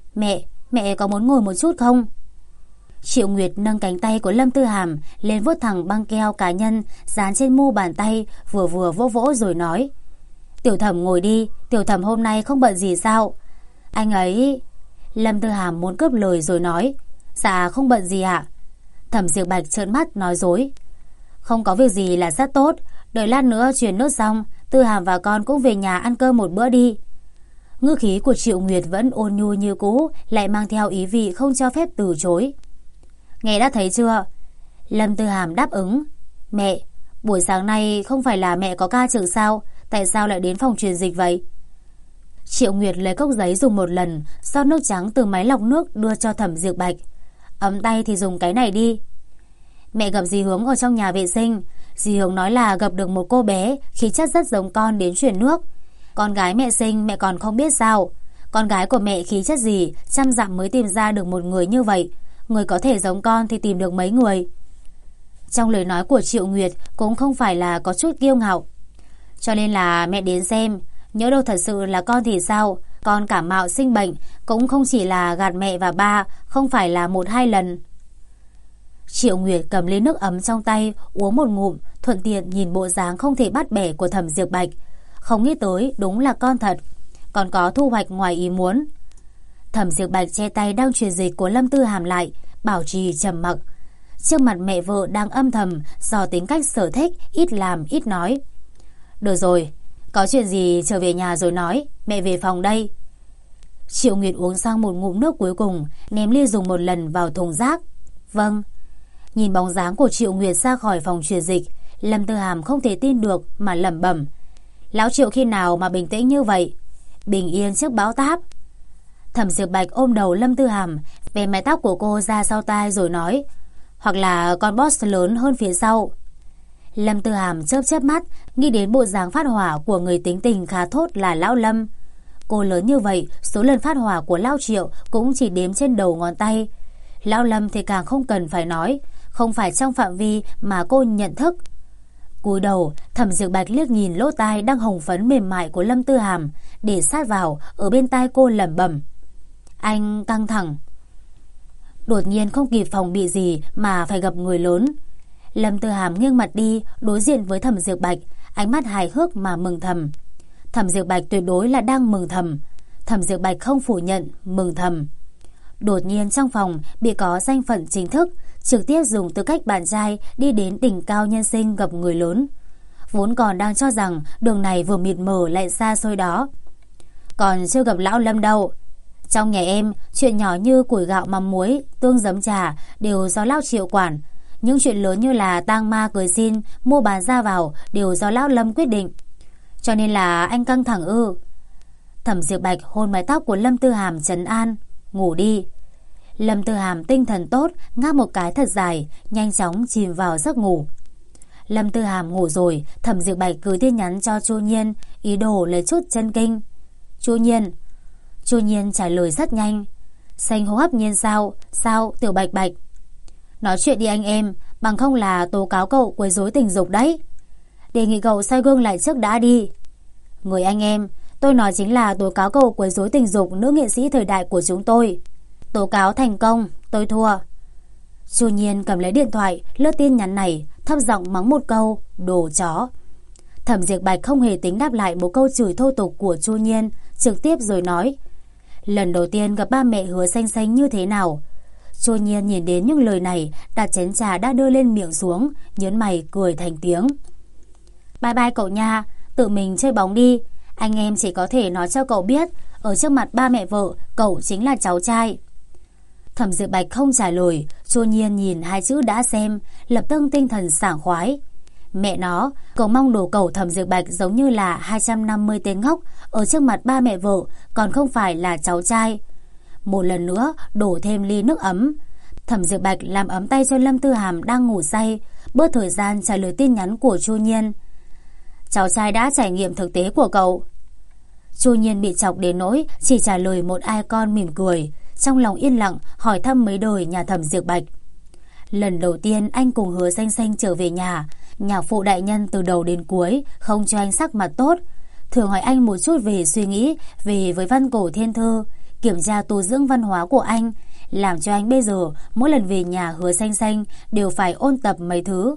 Mẹ có muốn ngồi một chút không? Triệu Nguyệt nâng cánh tay của Lâm Tư Hàm lên vuốt thẳng băng keo cá nhân dán trên mu bàn tay, vừa vỗ vỗ rồi nói: Tiểu Thẩm ngồi đi, Tiểu Thẩm hôm nay không bận gì sao? Anh ấy... Lâm Tư Hàm muốn cướp lời rồi nói: dạ không bận gì ạ. Thẩm Diệp Bạch trợn mắt nói dối: không có việc gì là rất tốt, đợi lát nữa truyền nốt xong, Tư Hàm và con cũng về nhà ăn cơm một bữa đi. Ngữ khí của Triệu Nguyệt vẫn ôn nhu như cũ, lại mang theo ý vị không cho phép từ chối. Nghe đã thấy chưa? Lâm Tư Hàm đáp ứng. Mẹ, buổi sáng nay không phải là mẹ có ca trực sao? Tại sao lại đến phòng truyền dịch vậy? Triệu Nguyệt lấy cốc giấy dùng một lần, xót nước trắng từ máy lọc nước đưa cho Thẩm Diệp Bạch. Ấm tay thì dùng cái này đi. Mẹ gặp dì Hướng ở trong nhà vệ sinh. Dì Hướng nói là gặp được một cô bé khí chất rất giống con đến chuyển nước. Con gái mẹ sinh mẹ còn không biết sao? Con gái của mẹ khí chất gì, trăm dặm mới tìm ra được một người như vậy. Người có thể giống con thì tìm được mấy người. Trong lời nói của Triệu Nguyệt cũng không phải là có chút kiêu ngạo. Cho nên là mẹ đến xem, nhớ đâu thật sự là con thì sao? Con cảm mạo sinh bệnh cũng không chỉ là gạt mẹ và ba, không phải là 1-2 lần. Triệu Nguyệt cầm ly nước ấm trong tay, uống một ngụm, thuận tiện nhìn bộ dáng không thể bắt bẻ của Thẩm Diệp Bạch. Không nghĩ tới đúng là con thật, còn có thu hoạch ngoài ý muốn. Thẩm Diệp Bạch che tay đang truyền dịch của Lâm Tư Hàm lại, bảo trì trầm mặc. Trước mặt mẹ vợ đang âm thầm dò tính cách sở thích, ít làm ít nói. Được rồi, có chuyện gì trở về nhà rồi nói, mẹ về phòng đây. Triệu Nguyệt uống xong một ngụm nước cuối cùng, ném ly dùng một lần vào thùng rác. Vâng. Nhìn bóng dáng của Triệu Nguyệt ra khỏi phòng truyền dịch, Lâm Tư Hàm không thể tin được mà lẩm bẩm: lão Triệu khi nào mà bình tĩnh như vậy? Bình yên trước bão táp. Thẩm Diệp Bạch ôm đầu Lâm Tư Hàm, vén mái tóc của cô ra sau tai rồi nói: hoặc là con boss lớn hơn phía sau. Lâm Tư Hàm chớp chớp mắt, nghĩ đến bộ dáng phát hỏa của người tính tình khá thốt là lão Lâm. Cô lớn như vậy, số lần phát hỏa của lão Triệu cũng chỉ đếm trên đầu ngón tay. Lão Lâm thì càng không cần phải nói, không phải trong phạm vi mà cô nhận thức. Cúi đầu, Thẩm Diệp Bạch liếc nhìn lỗ tai đang hồng phấn mềm mại của Lâm Tư Hàm, để sát vào ở bên tai cô lẩm bẩm: anh căng thẳng. Đột nhiên không kịp phòng bị gì mà phải gặp người lớn. Lâm Tư Hàm nghiêng mặt đi, đối diện với Thẩm Diệp Bạch, ánh mắt hài hước mà mừng thầm. Thẩm Diệp Bạch tuyệt đối là đang mừng thầm. Thẩm Diệp Bạch không phủ nhận, mừng thầm. Đột nhiên trong phòng bị có danh phận chính thức, trực tiếp dùng tư cách bạn trai đi đến đỉnh cao nhân sinh gặp người lớn. Vốn còn đang cho rằng đường này vừa mịt mờ lại xa xôi đó. Còn chưa gặp lão Lâm đâu. Trong nhà em, chuyện nhỏ như củi gạo mắm muối, tương giấm trà đều do lão Triệu quản. Những chuyện lớn như là tang ma cưới xin, mua bán ra vào đều do lão Lâm quyết định. Cho nên là anh căng thẳng ư? Thẩm Diệp Bạch hôn mái tóc của Lâm Tư Hàm trấn an: ngủ đi. Lâm Tư Hàm tinh thần tốt, ngáp một cái thật dài, nhanh chóng chìm vào giấc ngủ. Lâm Tư Hàm ngủ rồi, Thẩm Diệp Bạch gửi tin nhắn cho Chu Nhiên, ý đồ lấy chút chân kinh. Chu Nhiên trả lời rất nhanh. Xanh hô hấp Nhiên sao? Sao Tiểu Bạch Bạch? Nói chuyện đi anh em, bằng không là tố cáo cậu quấy rối tình dục đấy. Đề nghị cậu soi gương lại trước đã đi. Người anh em, tôi nói chính là tố cáo cậu quấy rối tình dục nữ nghệ sĩ thời đại của chúng tôi. Tố cáo thành công, tôi thua. Chu Nhiên cầm lấy điện thoại, lướt tin nhắn này, thấp giọng mắng một câu: đồ chó. Thẩm Diệp Bạch không hề tính đáp lại một câu chửi thô tục của Chu Nhiên, trực tiếp rồi nói: lần đầu tiên gặp ba mẹ Hứa Xanh Xanh như thế nào? Chu Nhiên nhìn đến những lời này, đặt chén trà đã đưa lên miệng xuống, nhớn mày cười thành tiếng. Bye bye cậu nha, tự mình chơi bóng đi. Anh em chỉ có thể nói cho cậu biết, ở trước mặt ba mẹ vợ, cậu chính là cháu trai. Thẩm Diệp Bạch không trả lời. Chu Nhiên nhìn hai chữ đã xem, lập tức tinh thần sảng khoái. Mẹ nó, cậu mong đồ cậu Thẩm Diệp Bạch giống như là 250 tên ngốc ở trước mặt ba mẹ vợ, còn không phải là cháu trai. Một lần nữa đổ thêm ly nước ấm. Thẩm Diệp Bạch làm ấm tay cho Lâm Tư Hàm đang ngủ say, bớt thời gian trả lời tin nhắn của Chu Nhiên. Cháu trai đã trải nghiệm thực tế của cậu. Chu Nhiên bị chọc đến nỗi chỉ trả lời một icon mỉm cười, trong lòng yên lặng hỏi thăm mấy đời nhà Thẩm Diệp Bạch. Lần đầu tiên anh cùng Hứa Xanh Xanh trở về nhà, nhạc phụ đại nhân từ đầu đến cuối không cho anh sắc mặt tốt, thường hỏi anh một chút về suy nghĩ về với văn cổ thiên thư, kiểm tra tu dưỡng văn hóa của anh, làm cho anh bây giờ mỗi lần về nhà Hứa Xanh Xanh đều phải ôn tập mấy thứ.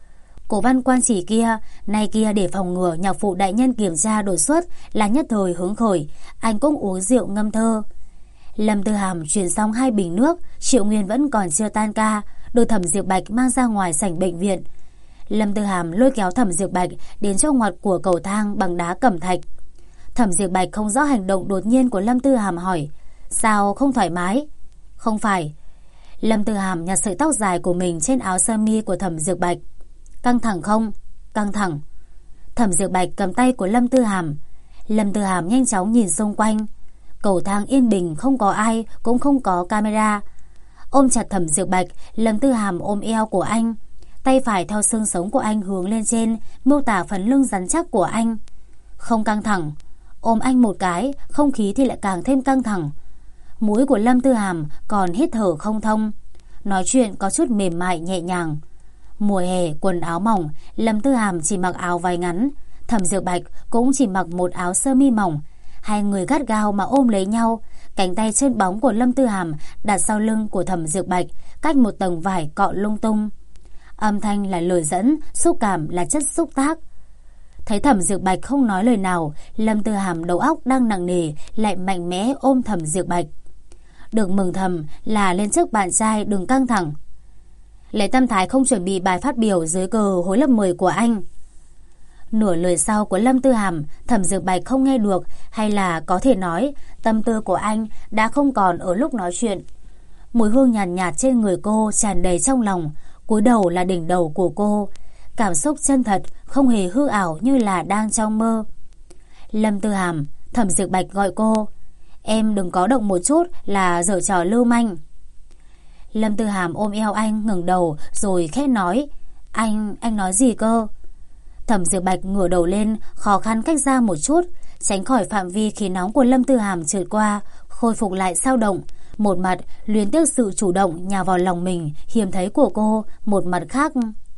Cổ văn quan chỉ kia, nay kia để phòng ngừa nhạc phụ đại nhân kiểm tra đột xuất là nhất thời hứng khởi, anh cũng uống rượu ngâm thơ. Lâm Tư Hàm chuyển xong 2 bình nước, Triệu Nguyên vẫn còn chưa tan ca, được Thẩm Diệp Bạch mang ra ngoài sảnh bệnh viện. Lâm Tư Hàm lôi kéo Thẩm Diệp Bạch đến chỗ ngoặt của cầu thang bằng đá cẩm thạch. Thẩm Diệp Bạch không rõ hành động đột nhiên của Lâm Tư Hàm, hỏi: Sao không thoải mái? Không phải. Lâm Tư Hàm nhặt sợi tóc dài của mình trên áo sơ mi của Thẩm Diệp Bạch. Căng thẳng không? Căng thẳng. Thẩm Diệp Bạch cầm tay của Lâm Tư Hàm. Lâm Tư Hàm nhanh chóng nhìn xung quanh. Cầu thang yên bình, không có ai, cũng không có camera. Ôm chặt Thẩm Diệp Bạch, Lâm Tư Hàm ôm eo của anh, tay phải theo xương sống của anh hướng lên trên, miêu tả phần lưng rắn chắc của anh. Không căng thẳng. Ôm anh một cái, không khí thì lại càng thêm căng thẳng. Mũi của Lâm Tư Hàm còn hít thở không thông, nói chuyện có chút mềm mại nhẹ nhàng. Mùa hè quần áo mỏng, Lâm Tư Hàm chỉ mặc áo váy ngắn, Thẩm Diệp Bạch cũng chỉ mặc một áo sơ mi mỏng. Hai người gắt gao mà ôm lấy nhau, cánh tay chân bóng của Lâm Tư Hàm đặt sau lưng của Thẩm Diệp Bạch, cách một tầng vải cọ lung tung. Âm thanh là lời dẫn, xúc cảm là chất xúc tác. Thấy Thẩm Diệp Bạch không nói lời nào, Lâm Tư Hàm đầu óc đang nặng nề lại mạnh mẽ ôm Thẩm Diệp Bạch. Được mừng thầm là lên trước bạn trai đừng căng thẳng. Lệ Tâm Thái không chuẩn bị bài phát biểu dưới cờ hối lớp 10 của anh. Nửa lời sau của Lâm Tư Hàm, Thẩm Diệp Bạch không nghe được, hay là có thể nói tâm tư của anh đã không còn ở lúc nói chuyện. Mùi hương nhàn nhạt trên người cô tràn đầy trong lòng, cúi đầu là đỉnh đầu của cô. Cảm xúc chân thật, không hề hư ảo như là đang trong mơ. Lâm Tư Hàm, Thẩm Diệp Bạch gọi cô. Em đừng có động một chút là giở trò lưu manh. Lâm Tư Hàm ôm eo anh, ngẩng đầu rồi khẽ nói: Anh nói gì cơ? Thẩm Diệp Bạch ngửa đầu lên, khó khăn cách ra một chút, tránh khỏi phạm vi khí nóng của Lâm Tư Hàm trượt qua, khôi phục lại sao động. Một mặt luyến tiếc sự chủ động nhào vào lòng mình hiếm thấy của cô, một mặt khác.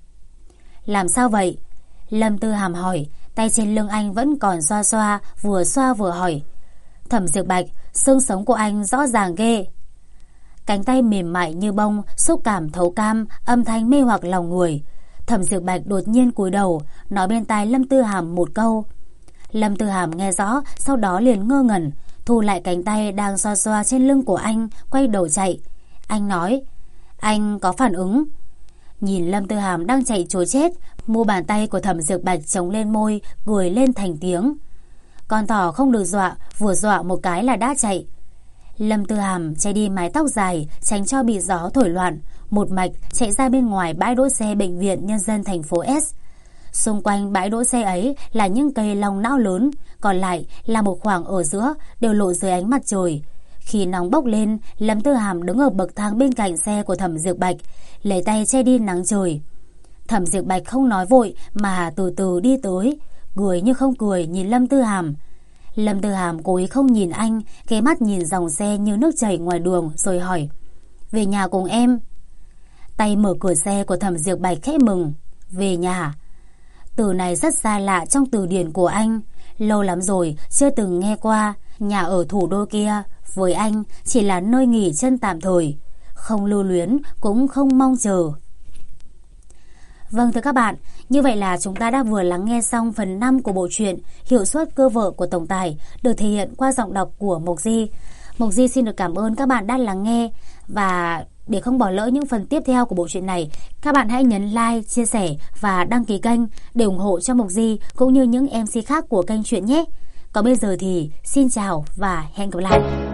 Làm sao vậy? Lâm Tư Hàm hỏi, tay trên lưng anh vẫn còn xoa vừa hỏi. Thẩm Diệp Bạch, xương sống của anh rõ ràng ghê. Cánh tay mềm mại như bông, xúc cảm thấu cam, âm thanh mê hoặc lòng người. Thẩm Diệp Bạch đột nhiên cúi đầu, nói bên tai Lâm Tư Hàm một câu. Lâm Tư Hàm nghe rõ, sau đó liền ngơ ngẩn, thu lại cánh tay đang xoa trên lưng của anh, quay đầu chạy. Anh nói: Anh có phản ứng. Nhìn Lâm Tư Hàm đang chạy trối chết, mu bàn tay của Thẩm Diệp Bạch chống lên môi, cười lên thành tiếng. Con thỏ không được dọa, vừa dọa một cái là đã chạy. Lâm Tư Hàm che đi mái tóc dài, tránh cho bị gió thổi loạn, một mạch chạy ra bên ngoài bãi đỗ xe bệnh viện nhân dân thành phố S. Xung quanh bãi đỗ xe ấy là những cây long não lớn, còn lại là một khoảng ở giữa đều lộ dưới ánh mặt trời. Khi nóng bốc lên, Lâm Tư Hàm đứng ở bậc thang bên cạnh xe của Thẩm Diệp Bạch, lấy tay che đi nắng trời. Thẩm Diệp Bạch không nói vội mà từ từ đi tới, cười như không cười nhìn Lâm Tư Hàm. Lâm Tư Hàm cố ý không nhìn anh, ghé mắt nhìn dòng xe như nước chảy ngoài đường rồi hỏi: Về nhà cùng em. Tay mở cửa xe của Thẩm Diệp Bạch khẽ mừng. Về nhà. Từ này rất xa lạ trong từ điển của anh, lâu lắm rồi chưa từng nghe qua. Nhà ở thủ đô kia với anh chỉ là nơi nghỉ chân tạm thời, không lưu luyến cũng không mong chờ. Vâng thưa các bạn, như vậy là chúng ta đã vừa lắng nghe xong phần 5 của bộ truyện Hiệu suất cơ vợ của tổng tài, được thể hiện qua giọng đọc của Mộc Di. Mộc Di xin được cảm ơn các bạn đã lắng nghe, và Để không bỏ lỡ những phần tiếp theo của bộ truyện này, các bạn hãy nhấn like, chia sẻ và đăng ký kênh để ủng hộ cho Mộc Di cũng như những MC khác của kênh truyện nhé. Còn bây giờ thì xin chào và hẹn gặp lại.